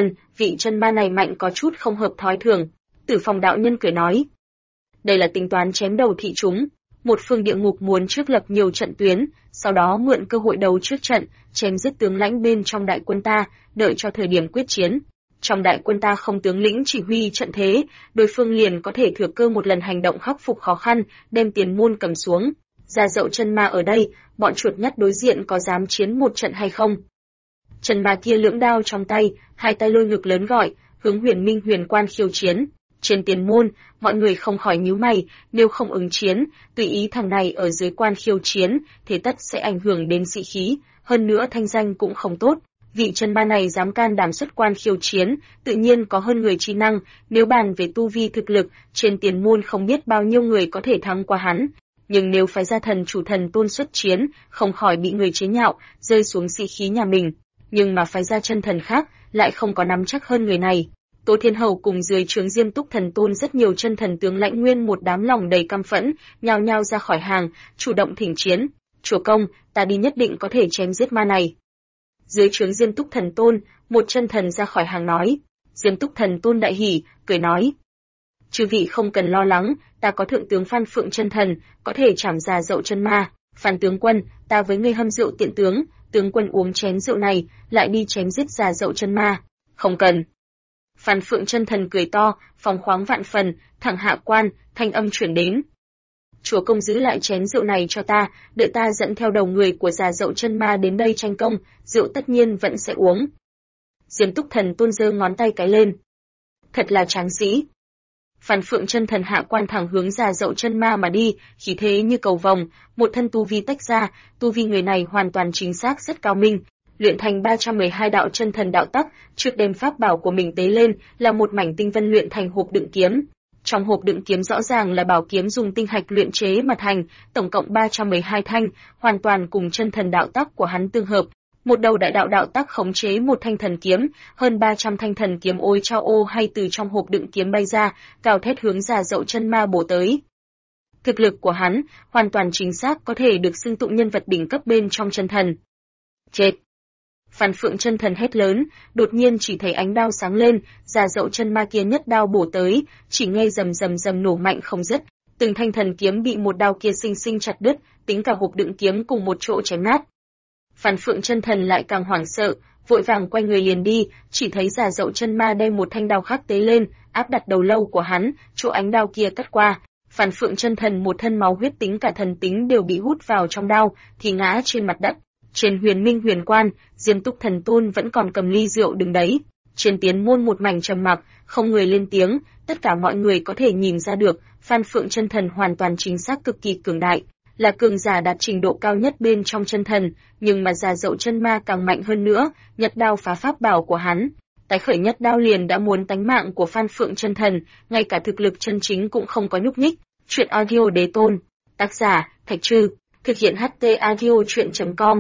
[SPEAKER 1] Vị chân ma này mạnh có chút không hợp thói thường. Tử Phong đạo nhân cười nói, đây là tính toán chém đầu thị chúng. Một phương địa ngục muốn trước lập nhiều trận tuyến, sau đó mượn cơ hội đấu trước trận, chém giết tướng lãnh bên trong đại quân ta, đợi cho thời điểm quyết chiến. Trong đại quân ta không tướng lĩnh chỉ huy trận thế, đối phương liền có thể thừa cơ một lần hành động khắc phục khó khăn, đem tiền môn cầm xuống. Già dậu chân ma ở đây, bọn chuột nhắt đối diện có dám chiến một trận hay không? Chân ma kia lưỡng đao trong tay, 2 tay lôi ngực lớn gọi, hướng Huyền Minh Huyền Quan khiêu chiến. Trên tiền môn, mọi người không khỏi nhíu mày, nếu không ứng chiến, tùy ý thằng này ở dưới quan khiêu chiến, thế tất sẽ ảnh hưởng đến sĩ khí, hơn nữa thanh danh cũng không tốt. Vị chân ma này dám can đảm xuất quan khiêu chiến, tự nhiên có hơn người trí năng, nếu bàn về tu vi thực lực, trên tiền môn không biết bao nhiêu người có thể thắng qua hắn. Nhưng nếu phái gia thần chủ thần tôn xuất chiến, không khỏi bị người chế nhạo, rơi xuống sĩ khí nhà mình. Nhưng mà phái gia chân thần khác, lại không có nắm chắc hơn người này. Tố Thiên Hầu cùng dưới trướng Diêm Túc Thần Tôn rất nhiều chân thần tướng lãnh nguyên một đám lòng đầy căm phẫn, nhao nhao ra khỏi hàng, chủ động thỉnh chiến. Chúa công, ta đi nhất định có thể chém giết ma này. Dưới trướng Diêm Túc Thần Tôn, một chân thần ra khỏi hàng nói. Diêm Túc Thần Tôn đại hỉ, cười nói. Chư vị không cần lo lắng, ta có thượng tướng Phan Phượng chân thần, có thể trảm già dậu chân ma. Phan tướng quân, ta với ngươi hâm rượu tiện tướng quân uống chén rượu này, lại đi chém giết già dậu chân ma. Không cần. Phan Phượng chân thần cười to, phóng khoáng vạn phần, thẳng hạ quan, thanh âm chuyển đến. Chúa công giữ lại chén rượu này cho ta, đợi ta dẫn theo đầu người của già dậu chân ma đến đây tranh công, rượu tất nhiên vẫn sẽ uống. Diêm Túc Thần Tôn giơ ngón tay cái lên. Thật là tráng sĩ. Phan Phượng chân thần hạ quan thẳng hướng già dậu chân ma mà đi, khí thế như cầu vồng, một thân tu vi tách ra, tu vi người này hoàn toàn chính xác rất cao minh. Luyện thành 312 đạo chân thần đạo tắc, trước đem pháp bảo của mình tế lên, là một mảnh tinh vân luyện thành hộp đựng kiếm. Trong hộp đựng kiếm rõ ràng là bảo kiếm dùng tinh hạch luyện chế mà thành, tổng cộng 312 thanh, hoàn toàn cùng chân thần đạo tắc của hắn tương hợp. Một đầu đại đạo đạo tắc khống chế một thanh thần kiếm, hơn 300 thanh thần kiếm ôi trao ô hay từ trong hộp đựng kiếm bay ra, cao thét hướng già dậu chân ma bổ tới. Thực lực của hắn, hoàn toàn chính xác có thể được xưng tụng nhân vật đỉnh cấp bên trong chân thần. Chết! Phan Phượng chân thần hét lớn, đột nhiên chỉ thấy ánh đao sáng lên, già dậu chân ma kia nhất đao bổ tới, chỉ nghe rầm rầm rầm nổ mạnh không dứt, từng thanh thần kiếm bị một đao kia xinh xinh chặt đứt, tính cả hộp đựng kiếm cùng một chỗ chém nát. Phan Phượng chân thần lại càng hoảng sợ, vội vàng quay người liền đi, chỉ thấy già dậu chân ma đem một thanh đao khác tế lên, áp đặt đầu lâu của hắn, chỗ ánh đao kia cắt qua. Phan Phượng chân thần một thân máu huyết tính cả thần tính đều bị hút vào trong đao, thì ngã trên mặt đất. Trên Huyền Minh Huyền Quan, Diêm Túc Thần Tôn vẫn còn cầm ly rượu đứng đấy. Trên tiến môn một mảnh trầm mặc, không người lên tiếng, tất cả mọi người có thể nhìn ra được, Phan Phượng chân thần hoàn toàn chính xác cực kỳ cường đại, là cường giả đạt trình độ cao nhất bên trong chân thần, nhưng mà già dậu chân ma càng mạnh hơn nữa, nhật đao phá pháp bảo của hắn. Tái khởi nhất đao liền đã muốn tánh mạng của Phan Phượng chân thần, ngay cả thực lực chân chính cũng không có nhúc nhích. Chuyện audio đế tôn, tác giả, Thạch Trư, thực hiện HT audio chuyện.com.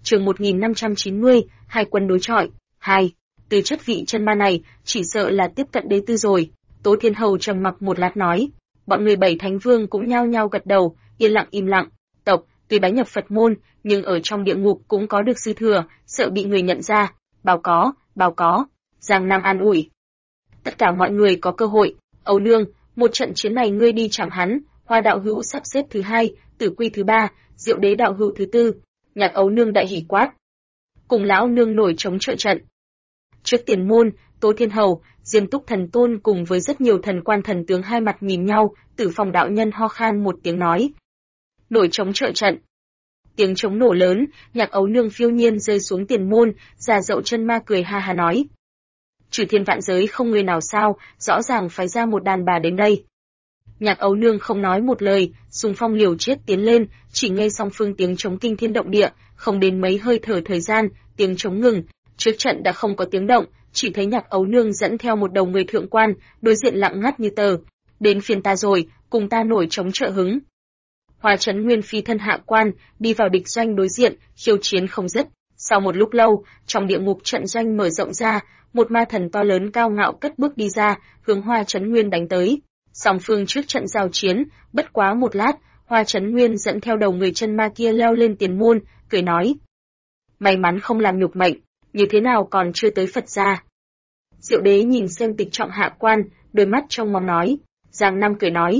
[SPEAKER 1] Chương 1590, hai quân đối chọi. 2. Từ chất vị chân ma này, chỉ sợ là tiếp cận đế tư rồi. Tố Thiên Hầu trầm mặc một lát nói. Bọn người Bảy Thánh Vương cũng nhao nhao gật đầu, yên lặng im lặng. Tộc tuy bái nhập Phật môn, nhưng ở trong địa ngục cũng có được sư thừa, sợ bị người nhận ra. Báo có. Giang Nam an ủi. Tất cả mọi người có cơ hội. Âu Nương, một trận chiến này ngươi đi chạm hắn. Hoa đạo hữu sắp xếp thứ 2, Tử Quy thứ 3, Diệu Đế đạo hữu thứ 4. Nhạc Âu Nương đại hỉ quát. Cùng lão nương nổi chống trợ trận. Trước tiền môn, Tố Thiên Hầu, Diêm Túc Thần Tôn cùng với rất nhiều thần quan thần tướng hai mặt nhìn nhau, Tử Phong đạo nhân ho khan một tiếng nói. Nổi chống trợ trận. Tiếng trống nổ lớn, Nhạc Âu Nương phiêu nhiên rơi xuống tiền môn, già dậu chân ma cười ha ha nói. Trừ thiên vạn giới không người nào sao, rõ ràng phải ra một đàn bà đến đây. Nhạc Âu Nương không nói một lời, xung phong liều chết tiến lên, chỉ nghe song phương tiếng trống kinh thiên động địa, không đến mấy hơi thở thời gian, tiếng trống ngừng, trước trận đã không có tiếng động, chỉ thấy Nhạc Âu Nương dẫn theo một đầu người thượng quan, đối diện lặng ngắt như tờ. Đến phiên ta rồi, cùng ta nổi chống trợ hứng. Hoa Chấn Nguyên phi thân hạ quan, đi vào địch doanh đối diện, khiêu chiến không dứt. Sau một lúc lâu, trong địa ngục trận doanh mở rộng ra, một ma thần to lớn cao ngạo cất bước đi ra, hướng Hoa Chấn Nguyên đánh tới. Song phương trước trận giao chiến, bất quá một lát, Hoa Chấn Nguyên dẫn theo đầu người chân ma kia leo lên tiền môn, cười nói: may mắn không làm nhục mệnh, như thế nào còn chưa tới Phật gia. Diệu Đế nhìn xem Tịch Trọng hạ quan, đôi mắt trong mong nói. Giang Nam cười nói: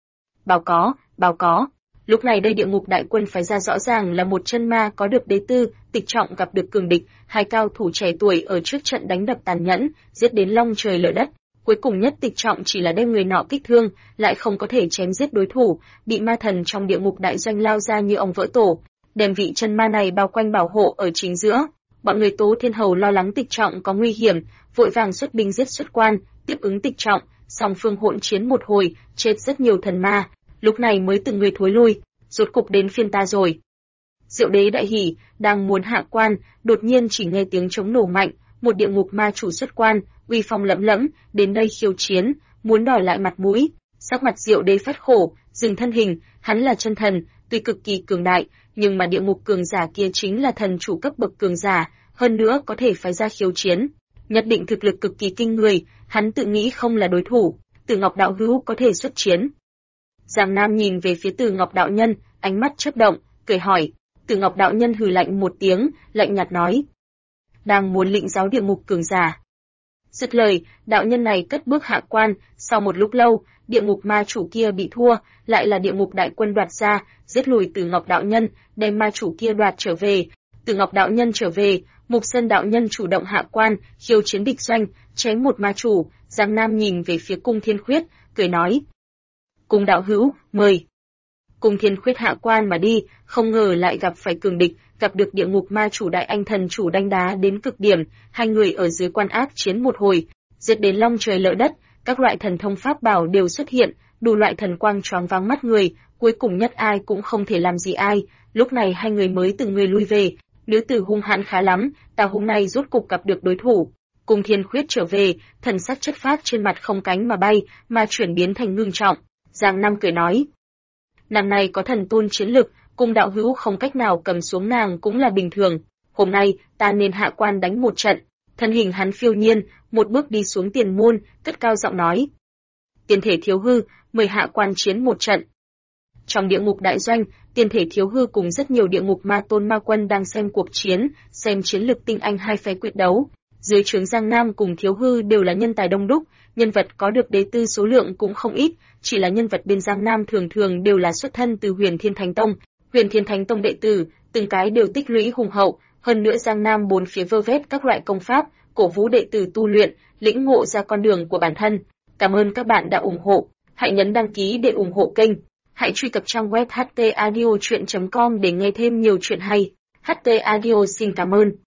[SPEAKER 1] báo có. Lúc này đây địa ngục đại quân phái ra rõ ràng là một chân ma có được đế tư, Tịch Trọng gặp được cường địch, hai cao thủ trẻ tuổi ở trước trận đánh đập tàn nhẫn, giết đến long trời lở đất. Cuối cùng nhất Tịch Trọng chỉ là đem người nọ kích thương, lại không có thể chém giết đối thủ, bị ma thần trong địa ngục đại doanh lao ra như ong vỡ tổ, đem vị chân ma này bao quanh bảo hộ ở chính giữa. Bọn người Tố Thiên Hầu lo lắng Tịch Trọng có nguy hiểm, vội vàng xuất binh giết xuất quan, tiếp ứng Tịch Trọng, song phương hỗn chiến một hồi, chết rất nhiều thần ma, lúc này mới từng người thối lui, rốt cục đến phiên ta rồi. Diệu Đế đại hỉ, đang muốn hạ quan, đột nhiên chỉ nghe tiếng trống nổ mạnh, một địa ngục ma chủ xuất quan, uy phong lẫm lẫm, đến đây khiêu chiến, muốn đòi lại mặt mũi. Sắc mặt Diệu Đế phát khổ, dừng thân hình, hắn là chân thần, tuy cực kỳ cường đại, nhưng mà địa ngục cường giả kia chính là thần chủ cấp bậc cường giả, hơn nữa có thể phái ra khiêu chiến, nhất định thực lực cực kỳ kinh người, hắn tự nghĩ không là đối thủ. Từ Ngọc đạo hữu có thể xuất chiến. Giang Nam nhìn về phía Từ Ngọc đạo nhân, ánh mắt chớp động, cười hỏi. Từ Ngọc đạo nhân hừ lạnh một tiếng, lạnh nhạt nói: đang muốn lĩnh giáo địa ngục cường giả. Dứt lời, đạo nhân này cất bước hạ quan, sau một lúc lâu, địa ngục ma chủ kia bị thua, lại là địa ngục đại quân đoạt ra, giết lùi Từ Ngọc đạo nhân, đem ma chủ kia đoạt trở về. Từ Ngọc đạo nhân trở về, Mục Sơn đạo nhân chủ động hạ quan, khiêu chiến địch doanh, chém một ma chủ. Giang Nam nhìn về phía Cung Thiên Khuyết, cười nói: Cung đạo hữu, mời. Cung Thiên Khuyết hạ quan mà đi, không ngờ lại gặp phải cường địch, gặp được địa ngục ma chủ đại anh thần chủ đánh đá đến cực điểm, hai người ở dưới quan ác chiến một hồi, giết đến long trời lở đất, các loại thần thông pháp bảo đều xuất hiện, đủ loại thần quang choáng váng mắt người, cuối cùng nhất ai cũng không thể làm gì ai, lúc này hai người mới từng người lui về. Nữ tử hung hãn khá lắm, ta hôm nay rốt cục gặp được đối thủ. Cung Thiên Khuyết trở về, thần sắc chất phác trên mặt không cánh mà bay, mà chuyển biến thành ngưng trọng. Giang Nam cười nói: năm nay có thần tôn chiến lực, Cung đạo hữu không cách nào cầm xuống nàng cũng là bình thường. Hôm nay ta nên hạ quan đánh một trận. Thân hình hắn phiêu nhiên, một bước đi xuống tiền môn, cất cao giọng nói: Tiên thể Thiếu Hư, mời hạ quan chiến một trận. Trong địa ngục đại doanh, Tiên thể Thiếu Hư cùng rất nhiều địa ngục ma tôn ma quân đang xem cuộc chiến, xem chiến lực tinh anh hai phe quyết đấu. Dưới trướng Giang Nam cùng Thiếu Hư đều là nhân tài đông đúc, nhân vật có được đế tư số lượng cũng không ít, chỉ là nhân vật bên Giang Nam thường thường đều là xuất thân từ Huyền Thiên Thánh Tông. Huyền Thiên Thánh Tông đệ tử, từng cái đều tích lũy hùng hậu, hơn nữa Giang Nam bốn phía vơ vét các loại công pháp, cổ vũ đệ tử tu luyện, lĩnh ngộ ra con đường của bản thân. Cảm ơn các bạn đã ủng hộ, hãy nhấn đăng ký để ủng hộ kênh. Hãy truy cập trang web htaudio.com để nghe thêm nhiều chuyện hay. HT Audio xin cảm ơn.